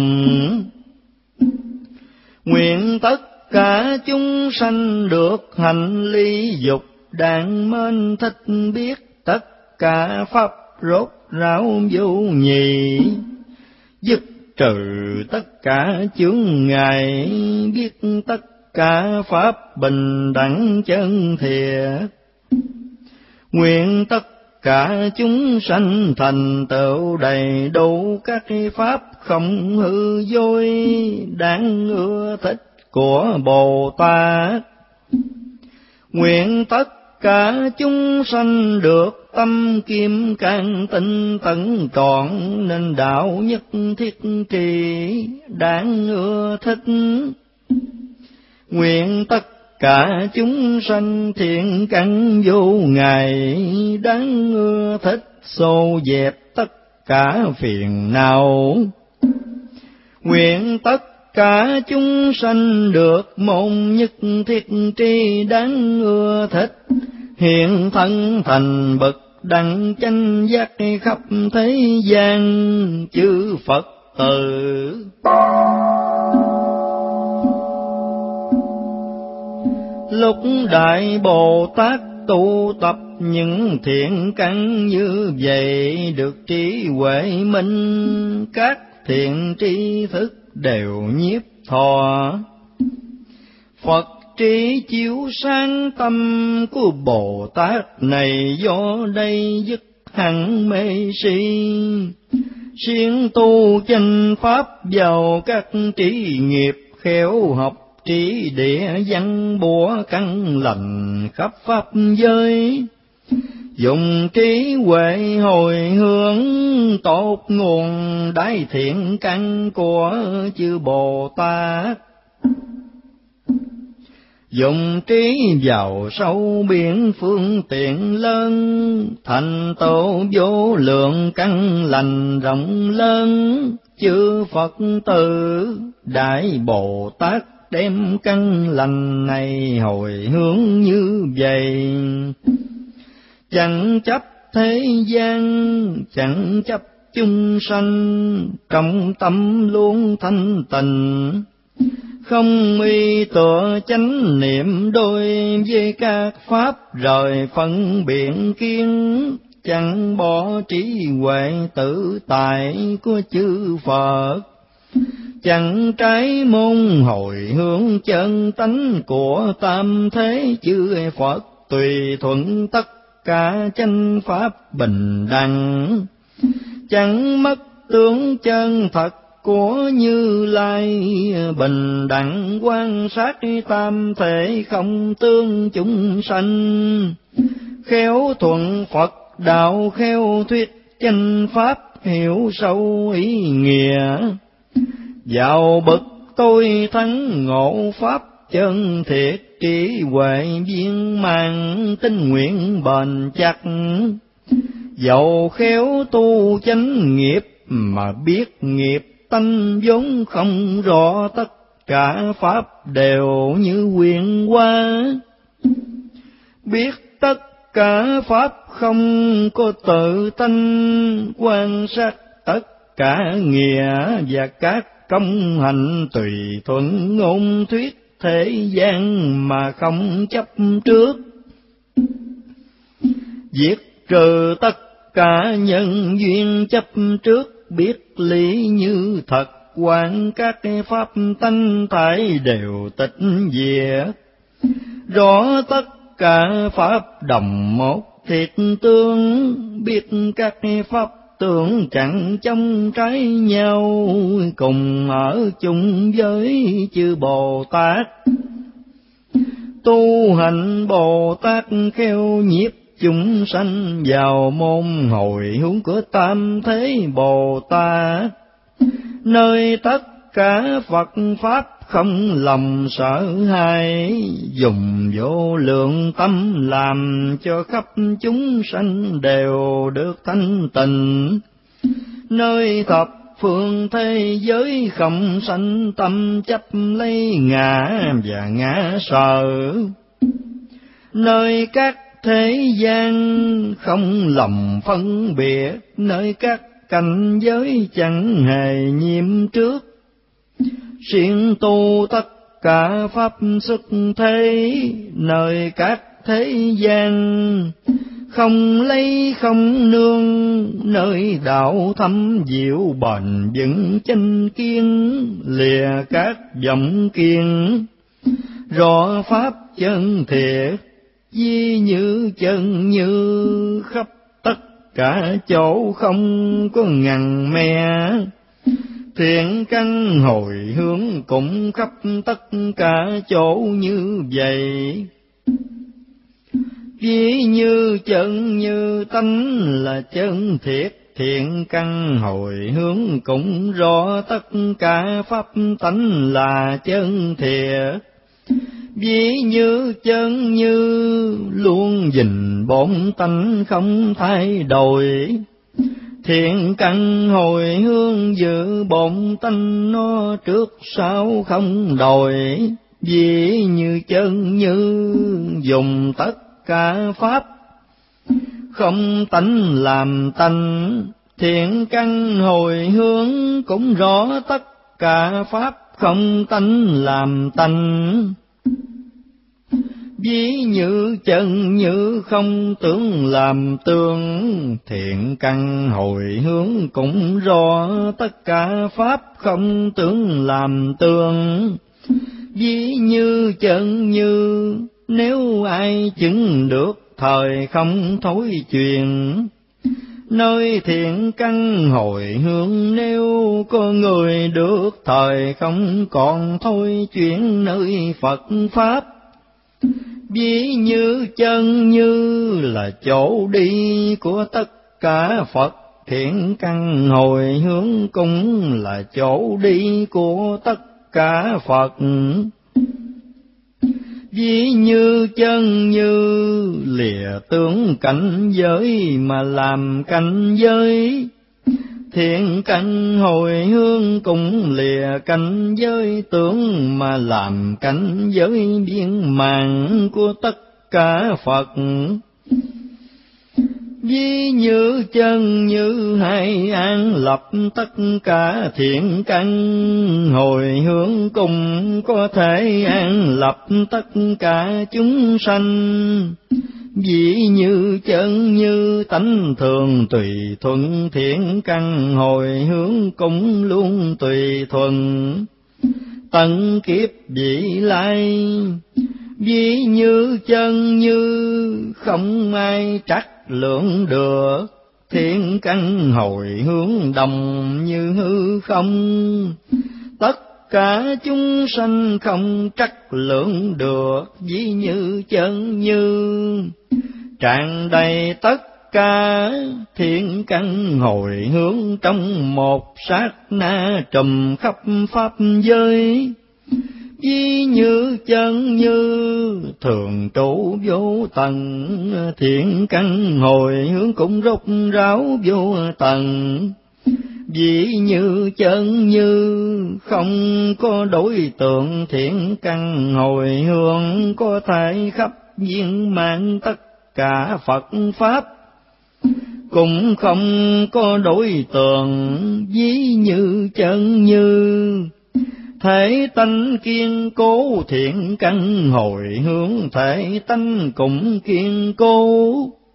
Nguyện tất cả chúng sanh được hành ly dục, đáng mến thích biết tất cả pháp rốt ráo vô nhị, dứt trừ tất cả chướng ngại, biết tất cả pháp bình đẳng chân thiệt. Nguyện tất cả chúng sanh thành tựu đầy đủ các pháp không hư dối, đáng ưa thích của Bồ Tát. Nguyện tất cả chúng sanh được tâm kim cang tinh tấn trọn, nên đạo nhất thiết trì, đáng ưa thích. Nguyện tất cả chúng sanh thiện căn vô ngại, đáng ưa thích xô dẹp tất cả phiền não. Nguyện tất cả chúng sanh được môn nhất thiết tri, đáng ưa thích hiện thân thành bậc đẳng chánh giác khắp thế gian chư Phật tử. Lúc Đại Bồ Tát tu tập những thiện căn như vậy, được trí huệ minh, các thiện tri thức đều nhiếp thọ. Phật trí chiếu sáng tâm của Bồ Tát này, do đây dứt hẳn mê si, siêng tu chánh pháp vào các trí nghiệp, khéo học trí địa văn bủa căn lành khắp pháp giới. Dùng trí huệ hồi hướng tốt nguồn đại thiện căn của chư Bồ Tát. Dụng trí vào sâu biển phương tiện lớn, thành tựu vô lượng căn lành rộng lớn. Chư Phật tử Đại Bồ Tát đem căn lành này hồi hướng như vậy. Chẳng chấp thế gian, chẳng chấp chúng sanh, trong tâm luôn thanh tịnh. Không y tựa chánh niệm đối với các pháp rời phân biện kiến. Chẳng bỏ trí huệ tự tại của chư Phật. Chẳng trái môn hồi hướng chân tánh của tam thế chư Phật. Tùy thuận tất cả chánh pháp bình đẳng. Chẳng mất tướng chân thật của Như Lai, bình đẳng quan sát tam thể không tương chúng sanh. Khéo thuận Phật đạo, khéo thuyết chánh pháp, hiểu sâu ý nghĩa. Vào bậc tôi thắng ngộ pháp chân thiệt, trí huệ viên mãn tinh nguyện bền chắc. Dầu khéo tu chánh nghiệp mà biết nghiệp tánh vốn không rõ, tất cả pháp đều như huyền qua. Biết tất cả pháp không có tự tánh, quan sát tất cả nghĩa và các công hành, tùy thuận ngôn thuyết thế gian mà không chấp trước. Diệt trừ tất cả nhân duyên chấp trước, biết lý như thật, quan các pháp tánh thải đều tịch diệt. Rõ tất cả pháp đồng một thiệt tương, biết các pháp tưởng chẳng trong trái nhau, cùng ở chung với chư Bồ Tát. Tu hành Bồ Tát khéo nhiếp chúng sanh vào môn hồi hướng của tam thế Bồ Tát. Nơi tất cả Phật pháp không lòng sợ hãi, dùng vô lượng tâm làm cho khắp chúng sanh đều được thanh tịnh. Nơi thập phương thế giới không sanh tâm chấp lấy ngã và ngã sợ. Nơi các thế gian không lòng phân biệt, nơi các cảnh giới chẳng hề nhiễm trước. Siêng tu tất cả pháp xuất thế, nơi các thế gian không lấy không nương, nơi đạo thâm diệu bền vững chánh kiên, lìa các vọng kiên. Rõ pháp chân thiệt di như chân như, khắp tất cả chỗ không có ngần me. Thiện căn hồi hướng cũng khắp tất cả chỗ như vậy. Ví như chân như tánh là chân thiệt, thiện căn hồi hướng cũng rõ tất cả pháp tánh là chân thiệt. Ví như chân như luôn gìn bổn tánh không thay đổi. Thiện căn hồi hướng giữ bổn tánh nó trước sau không đổi. Ví như chân như dùng tất cả pháp không tánh làm tánh. Thiện căn hồi hướng cũng rõ tất cả pháp không tánh làm tánh. Ví như chân như không tưởng làm tương. Thiện căn hồi hướng cũng rõ tất cả pháp không tưởng làm tương. Ví như chân như nếu ai chứng được thời không thối chuyển. Nơi thiện căn hồi hướng nếu có người được thời không còn thôi chuyển nơi Phật Pháp. Ví như chân như là chỗ đi của tất cả Phật. Thiện căn hồi hướng cũng là chỗ đi của tất cả Phật. ví như chân như lìa tướng cảnh giới mà làm cảnh giới. Thiện căn hồi hướng cũng lìa cảnh giới tướng mà làm cảnh giới viên mãn của tất cả Phật. Ví như chân như hai an lập tất cả thiện căn hồi hướng cùng có thể an lập tất cả chúng sanh. Ví như chân như tánh thường tùy thuận thiện căn hồi hướng cũng luôn tùy thuận tận kiếp vị lai. Ví như chân như không ai trắc lượng được thiện căn hồi hướng đồng như hư không. Tất cả chúng sanh không trắc lượng được ví như chân như tràn đầy tất cả thiện căn hồi hướng trong một sát na trùm khắp pháp giới. Ví như chân như thường trụ vô tận thiện căn hồi hướng cũng rốt ráo vô tận. Ví như chân như không có đối tượng thiện căn hồi hướng có thể khắp viên mãn tất cả Phật pháp. Cũng không có đối tượng ví như chân như thể tánh kiên cố thiện căn hồi hướng thể tánh cũng kiên cố.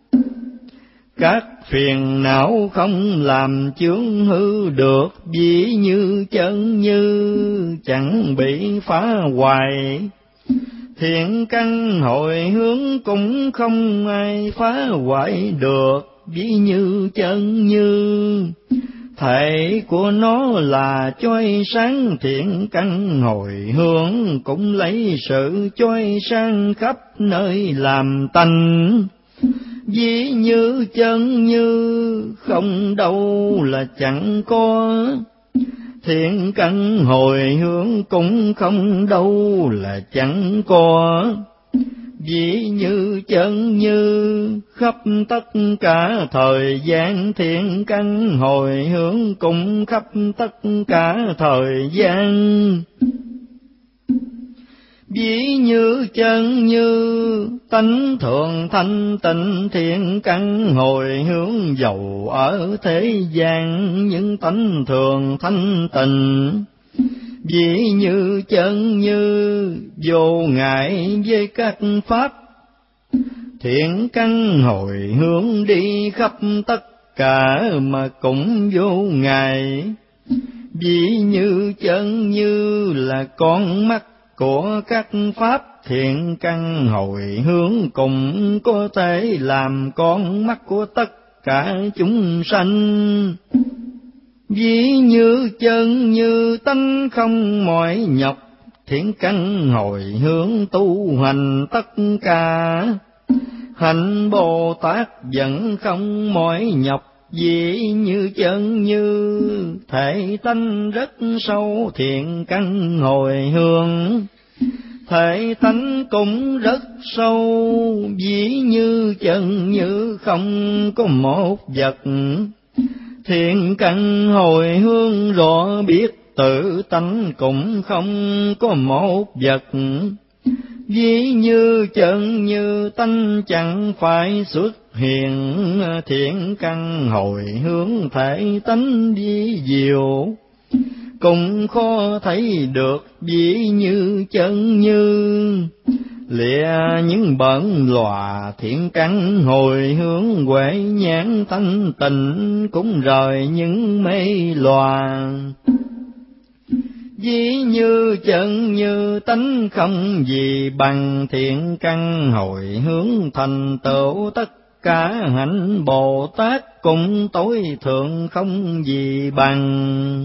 Các phiền não không làm chướng hư được ví như chân như chẳng bị phá hoại. Thiện căn hồi hướng cũng không ai phá hoại được ví như chân như thể của nó là chói sáng thiện căn hồi hướng cũng lấy sự chói sáng khắp nơi làm tanh. Ví như chân như không đâu là chẳng có thiện căn hồi hướng cũng không đâu là chẳng có. Ví như chân như khắp tất cả thời gian thiện căn hồi hướng cũng khắp tất cả thời gian. Ví như chân như tánh thường thanh tịnh thiện căn hồi hướng dầu ở thế gian những tánh thường thanh tịnh. Ví như chân như vô ngại với các pháp thiện căn hồi hướng đi khắp tất cả mà cũng vô ngại. Ví như chân như là con mắt của các pháp thiện căn hồi hướng cũng có thể làm con mắt của tất cả chúng sanh. Ví như chân như tánh không mỏi nhọc thiện căn hồi hướng tu hành tất cả. Hạnh Bồ Tát vẫn không mỏi nhọc ví như chân như thể tánh rất sâu thiện căn hồi hướng. Thể tánh cũng rất sâu ví như chân như không có một vật thiện căn hồi hướng rõ biết tự tánh cũng không có một vật. Ví như chân như tánh chẳng phải xuất hiện thiện căn hồi hướng thể tánh vi diệu cũng khó thấy được ví như chân như lìa những bẩn lòa thiện căn hồi hướng huệ nhãn thanh tịnh cũng rời những mê lòa. Ví như chân như tánh không gì bằng thiện căn hồi hướng thành tựu tất cả hạnh Bồ Tát cũng tối thượng không gì bằng.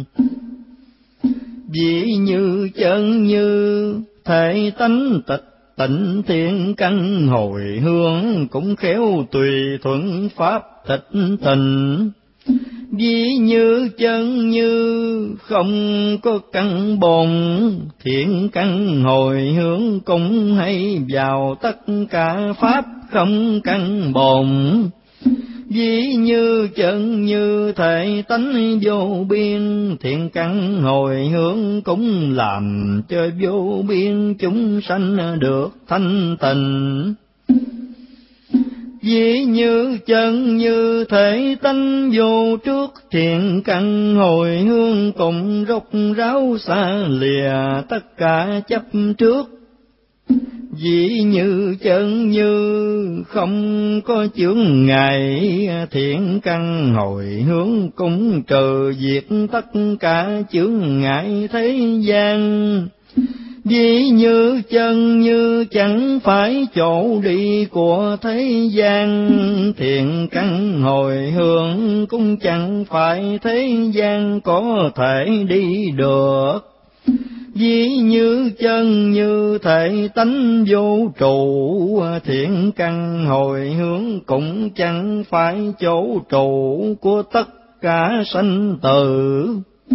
Ví như chân như thể tánh tịch tịnh thiện căn hồi hướng cũng khéo tùy thuận pháp tịch tình. ví như chân như không có căn bồn, thiện căn hồi hướng cũng hay vào tất cả pháp không căn bồn. Ví như chân như thể tánh vô biên, thiện căn hồi hướng cũng làm cho vô biên chúng sanh được thanh tịnh. Ví như chân như thể tánh vô trước, thiện căn hồi hướng cùng rốt ráo xa lìa tất cả chấp trước. Ví như chân như không có chướng ngại, thiện căn hồi hướng cũng trừ diệt tất cả chướng ngại thế gian. Ví như chân như chẳng phải chỗ đi của thế gian, thiện căn hồi hướng cũng chẳng phải thế gian có thể đi được. Ví như chân như thể tánh vô trụ, thiện căn hồi hướng cũng chẳng phải chỗ trụ của tất cả sanh tử.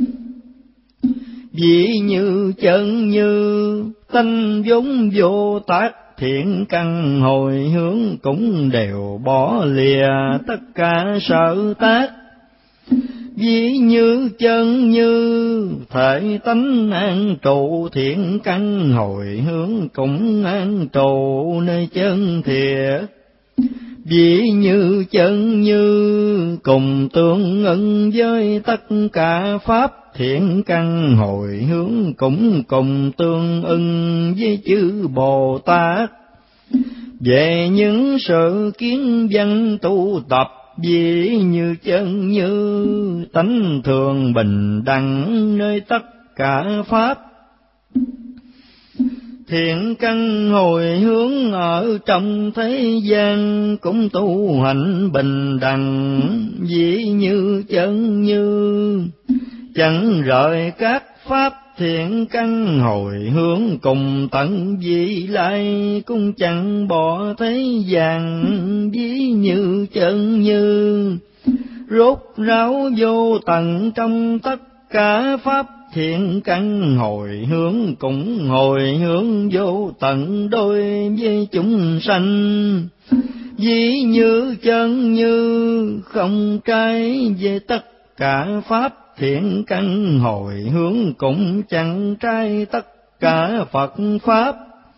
Ví như chân như tánh vốn vô tác, thiện căn hồi hướng cũng đều bỏ lìa tất cả sở tác. Ví như chân như thể tánh an trụ, thiện căn hồi hướng cũng an trụ nơi chân thiệt. Ví như chân như cùng tương ưng với tất cả pháp, thiện căn hồi hướng cũng cùng tương ưng với chư Bồ Tát. Về những sự kiến văn tu tập, ví như chân như tánh thường bình đẳng nơi tất cả pháp. Thiện căn hồi hướng ở trong thế gian cũng tu hành bình đẳng, ví như chân như chẳng rời các pháp. Thiện căn hồi hướng cùng tận vị lai cũng chẳng bỏ thế gian, ví như chân như rốt ráo vô tận trong tất cả pháp. Thiện căn hồi hướng cũng hồi hướng vô tận đối với chúng sanh, ví như chân như không trái về tất cả pháp. Thiện căn hồi hướng cũng chẳng trái tất cả Phật pháp.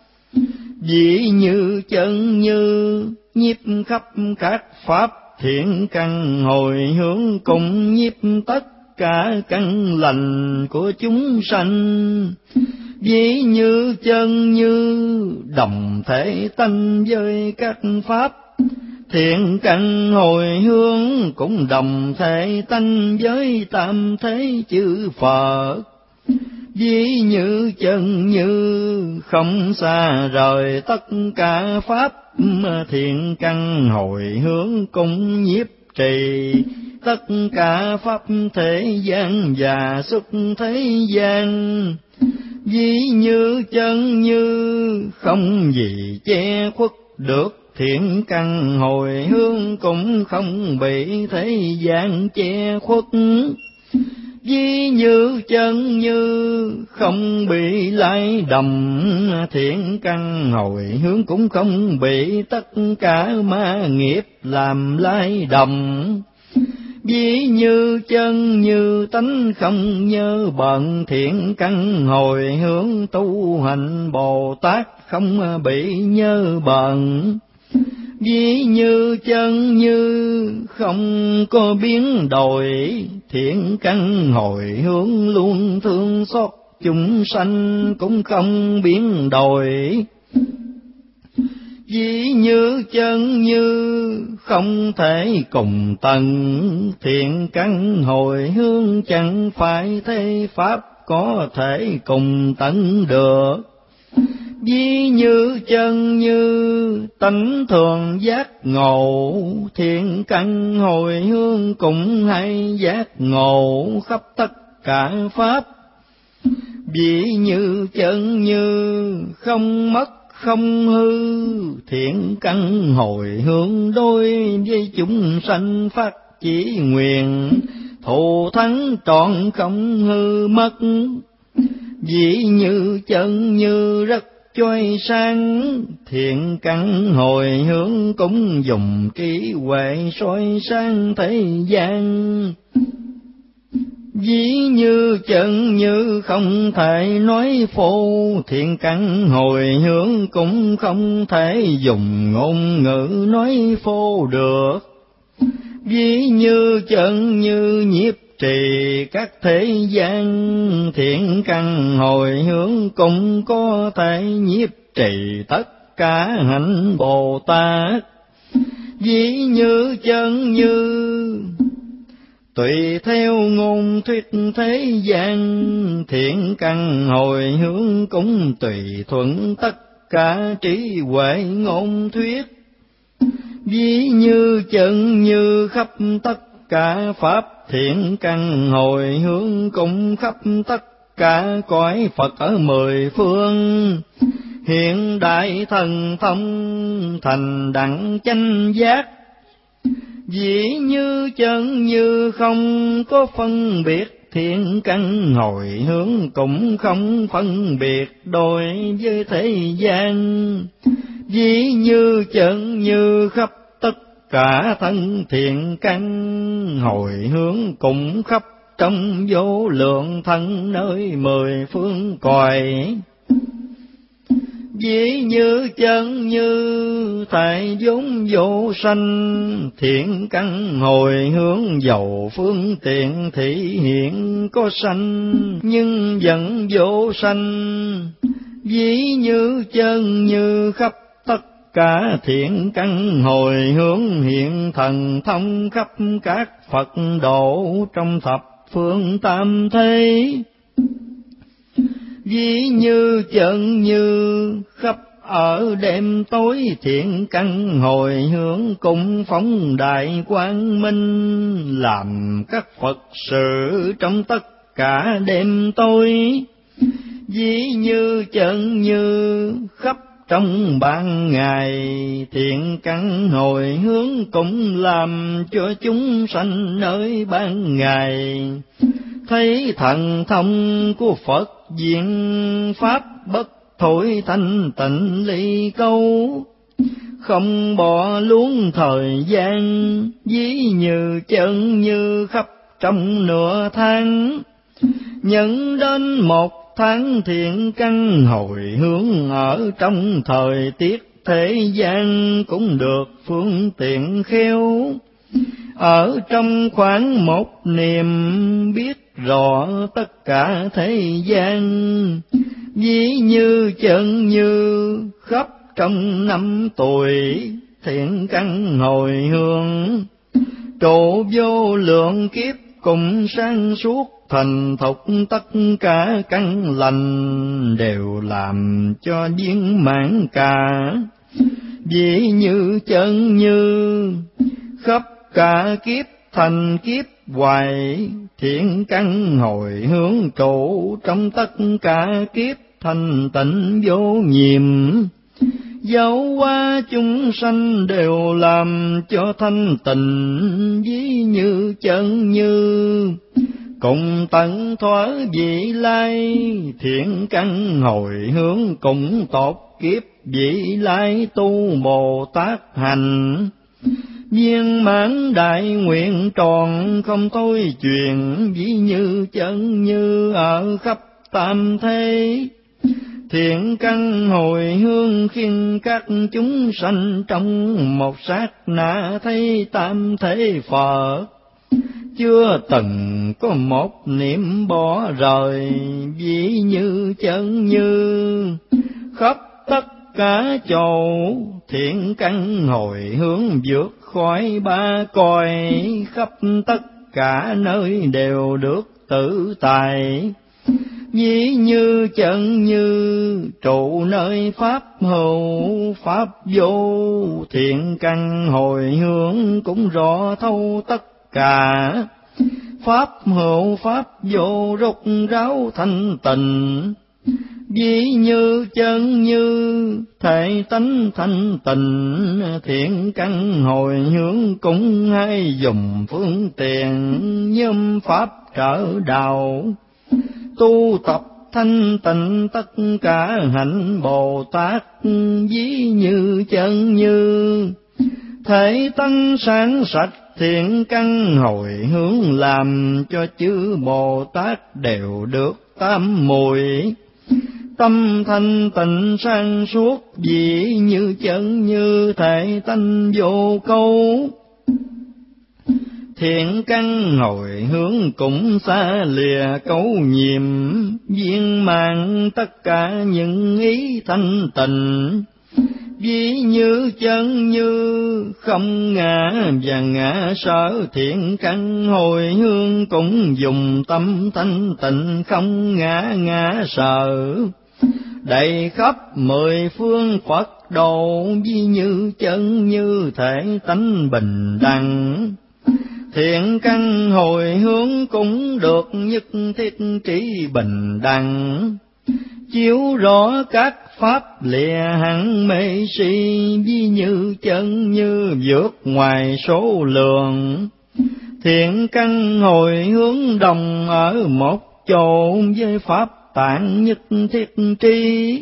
Ví như chân như nhiếp khắp các pháp, thiện căn hồi hướng cũng nhiếp tất cả căn lành của chúng sanh. Ví như chân như đồng thể tánh với các pháp, thiện căn hồi hướng cũng đồng thể tánh với tam thế chư Phật. Ví như chân như không xa rời tất cả pháp, thiện căn hồi hướng cũng nhiếp trì tất cả pháp thế gian và xuất thế gian. Ví như chân như không gì che khuất được, thiện căn hồi hướng cũng không bị thế gian che khuất. Ví như chân như không bị lay đầm, thiện căn hồi hướng cũng không bị tất cả ma nghiệp làm lay đầm. Ví như chân như tánh không nhớ bận, thiện căn hồi hướng tu hành Bồ Tát không bị nhớ bận. Ví như chân như không có biến đổi, thiện căn hồi hướng luôn thương xót chúng sanh cũng không biến đổi. Ví như chân như không thể cùng tận, thiện căn hồi hướng chẳng phải thế pháp có thể cùng tận được. Ví như chân như tánh thường giác ngộ, thiện căn hồi hướng cũng hay giác ngộ khắp tất cả pháp. Ví như chân như không mất không hư, thiện căn hồi hướng đối với chúng sanh phát chỉ nguyện, thù thắng trọn không hư mất. Dĩ như chân như rất chói sáng, thiện căn hồi hướng cũng dùng trí huệ soi sáng thế gian. Dĩ như chân như không thể nói phô, thiện căn hồi hướng cũng không thể dùng ngôn ngữ nói phô được. Dĩ như chân như nhiếp trì các thế gian, thiện căn hồi hướng cũng có thể nhiếp trì tất cả hạnh Bồ Tát. Dĩ như chân như tùy theo ngôn thuyết thế gian, thiện căn hồi hướng cũng tùy thuận tất cả trí huệ ngôn thuyết. Ví như chân như khắp tất cả pháp, thiện căn hồi hướng cũng khắp tất cả cõi Phật ở mười phương. Hiện đại thần thông thành đẳng chánh giác, dĩ như chân như không có phân biệt, thiện căn hồi hướng cũng không phân biệt đối với thế gian. Dĩ như chân như khắp tất cả thân, thiện căn hồi hướng cũng khắp trong vô lượng thân nơi mười phương cõi. Dĩ như chân như tại vốn vô sanh, thiện căn hồi hướng dầu phương tiện thị hiện có sanh, nhưng vẫn vô sanh. Dĩ như chân như khắp tất cả thiện căn hồi hướng hiện thần thông khắp các Phật độ trong thập phương tam thế. Ví như chân như khắp ở đêm tối, thiện căn hồi hướng cũng phóng đại quang minh, làm các Phật sự trong tất cả đêm tối. Ví như chân như khắp trong ban ngày, thiện căn hồi hướng cũng làm cho chúng sanh nơi ban ngày thấy thần thông của Phật diện pháp bất thổi thanh tịnh ly câu, không bỏ luống thời gian. Ví như chân như khắp trong nửa tháng, nhận đến một tháng thiện căn hồi hướng ở trong thời tiết thế gian cũng được phương tiện khéo. Ở trong khoảng một niệm biết rõ tất cả thế gian. Ví như chân như khắp trong năm tuổi, thiện căn hồi hướng trụ vô lượng kiếp cùng sáng suốt thành thục, tất cả căn lành đều làm cho viên mãn cả. Ví như chân như khắp cả kiếp thành kiếp hoài, thiện căn hồi hướng trụ trong tất cả kiếp thành tịnh vô nhiệm. Dẫu qua chúng sanh đều làm cho thanh tịnh. Ví như chân như cùng tận thoát vị lai, thiện căn hồi hướng cũng tốt kiếp vị lai tu Bồ Tát hành. Viên mãn đại nguyện tròn không thôi truyền. Ví như chân như ở khắp tam thế, thiện căn hồi hướng khiến các chúng sanh trong một sát na thấy tam thế Phật, chưa từng có một niệm bỏ rời. Ví như chân như khắp tất cả chỗ, thiện căn hồi hướng vượt khỏi ba cõi, khắp tất cả nơi đều được tự tại. Ví như chân như trụ nơi pháp hữu, pháp vô, thiện căn hồi hướng cũng rõ thâu tất cả. Pháp hữu pháp vô rốt ráo thanh tịnh. Ví như chân như thể tánh thanh tịnh, thiện căn hồi hướng cũng hay dùng phương tiện, nhóm pháp trợ đạo, tu tập thanh tịnh tất cả hạnh Bồ Tát, ví như chân như thể tánh sáng sạch, thiện căn hồi hướng làm cho chư Bồ Tát đều được tam muội. Tâm thanh tịnh sang suốt, vị như chân như thể tánh vô câu, thiện căn hồi hướng cũng xa lìa cấu nhiệm, viên mãn tất cả những ý thanh tịnh. Ví như chân như không ngã và ngã sở, thiện căn hồi hướng cũng dùng tâm thanh tịnh, không ngã ngã sở. Đầy khắp mười phương Phật độ, ví như chân như thể tánh bình đẳng, thiện căn hồi hướng cũng được nhất thiết trí bình đẳng. Chiếu rõ các pháp lìa hẳn mê si, ví như chân như vượt ngoài số lượng, thiện căn hồi hướng đồng ở một chỗ, với pháp tạng nhất thiết tri.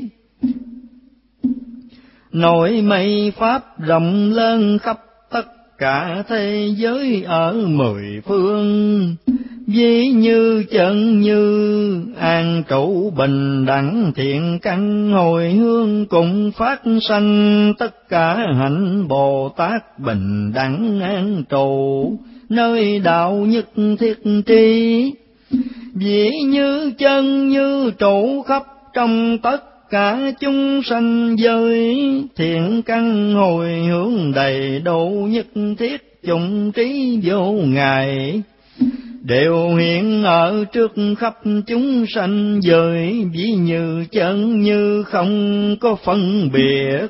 Nội mây pháp rộng lớn khắp tất cả thế giới ở mười phương, ví như chân như an trụ bình đẳng, thiện căn hồi hướng cùng phát sanh, tất cả hạnh Bồ Tát bình đẳng an trụ, nơi đạo nhất thiết tri. Ví như chân như trụ khắp trong tất cả chúng sanh giới, thiện căn hồi hướng đầy đủ nhất thiết chủng trí vô ngại, đều hiện ở trước khắp chúng sanh giới, ví như chân như không có phân biệt,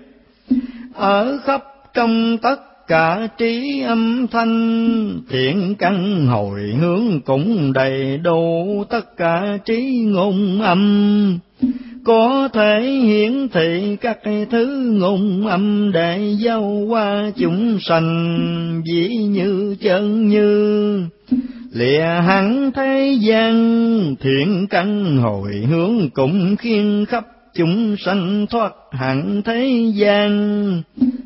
ở khắp trong tất cả trí âm thanh, thiện căn hồi hướng cũng đầy đủ tất cả trí ngôn âm, có thể hiển thị các thứ ngôn âm để giao qua chúng sanh, ví như chân như lìa hẳn thế gian, thiện căn hồi hướng cũng khiến khắp chúng sanh thoát hẳn thế gian.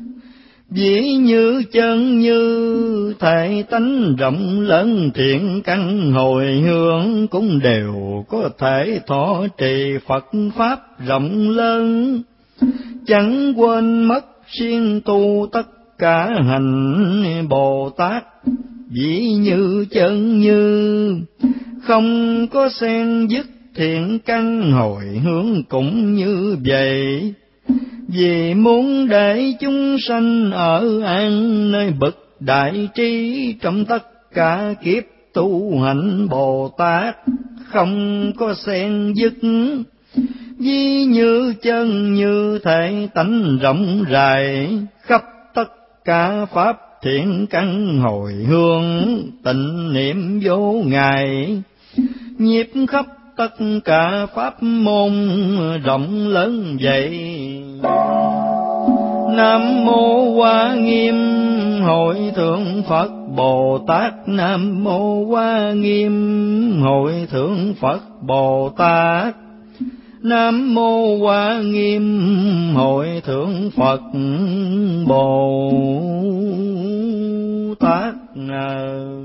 Ví như chân như thể tánh rộng lớn, thiện căn hồi hướng cũng đều có thể thọ trì Phật pháp rộng lớn, chẳng quên mất siêng tu tất cả hành Bồ Tát. Ví như chân như không có xen dứt, thiện căn hồi hướng cũng như vậy, vì muốn để chúng sanh ở an nơi bậc đại trí, trong tất cả kiếp tu hành Bồ Tát không có xen dứt. Ví như chân như thể tánh rộng rãi, khắp tất cả pháp thiện căn hồi hướng, tịnh niệm vô ngại, nhiếp khắp tất cả pháp môn rộng lớn vậy. Nam mô Hoa Nghiêm Hội Thượng Phật Bồ Tát, Nam mô Hoa Nghiêm Hội Thượng Phật Bồ Tát, Nam mô Hoa Nghiêm Hội Thượng Phật Bồ Tát.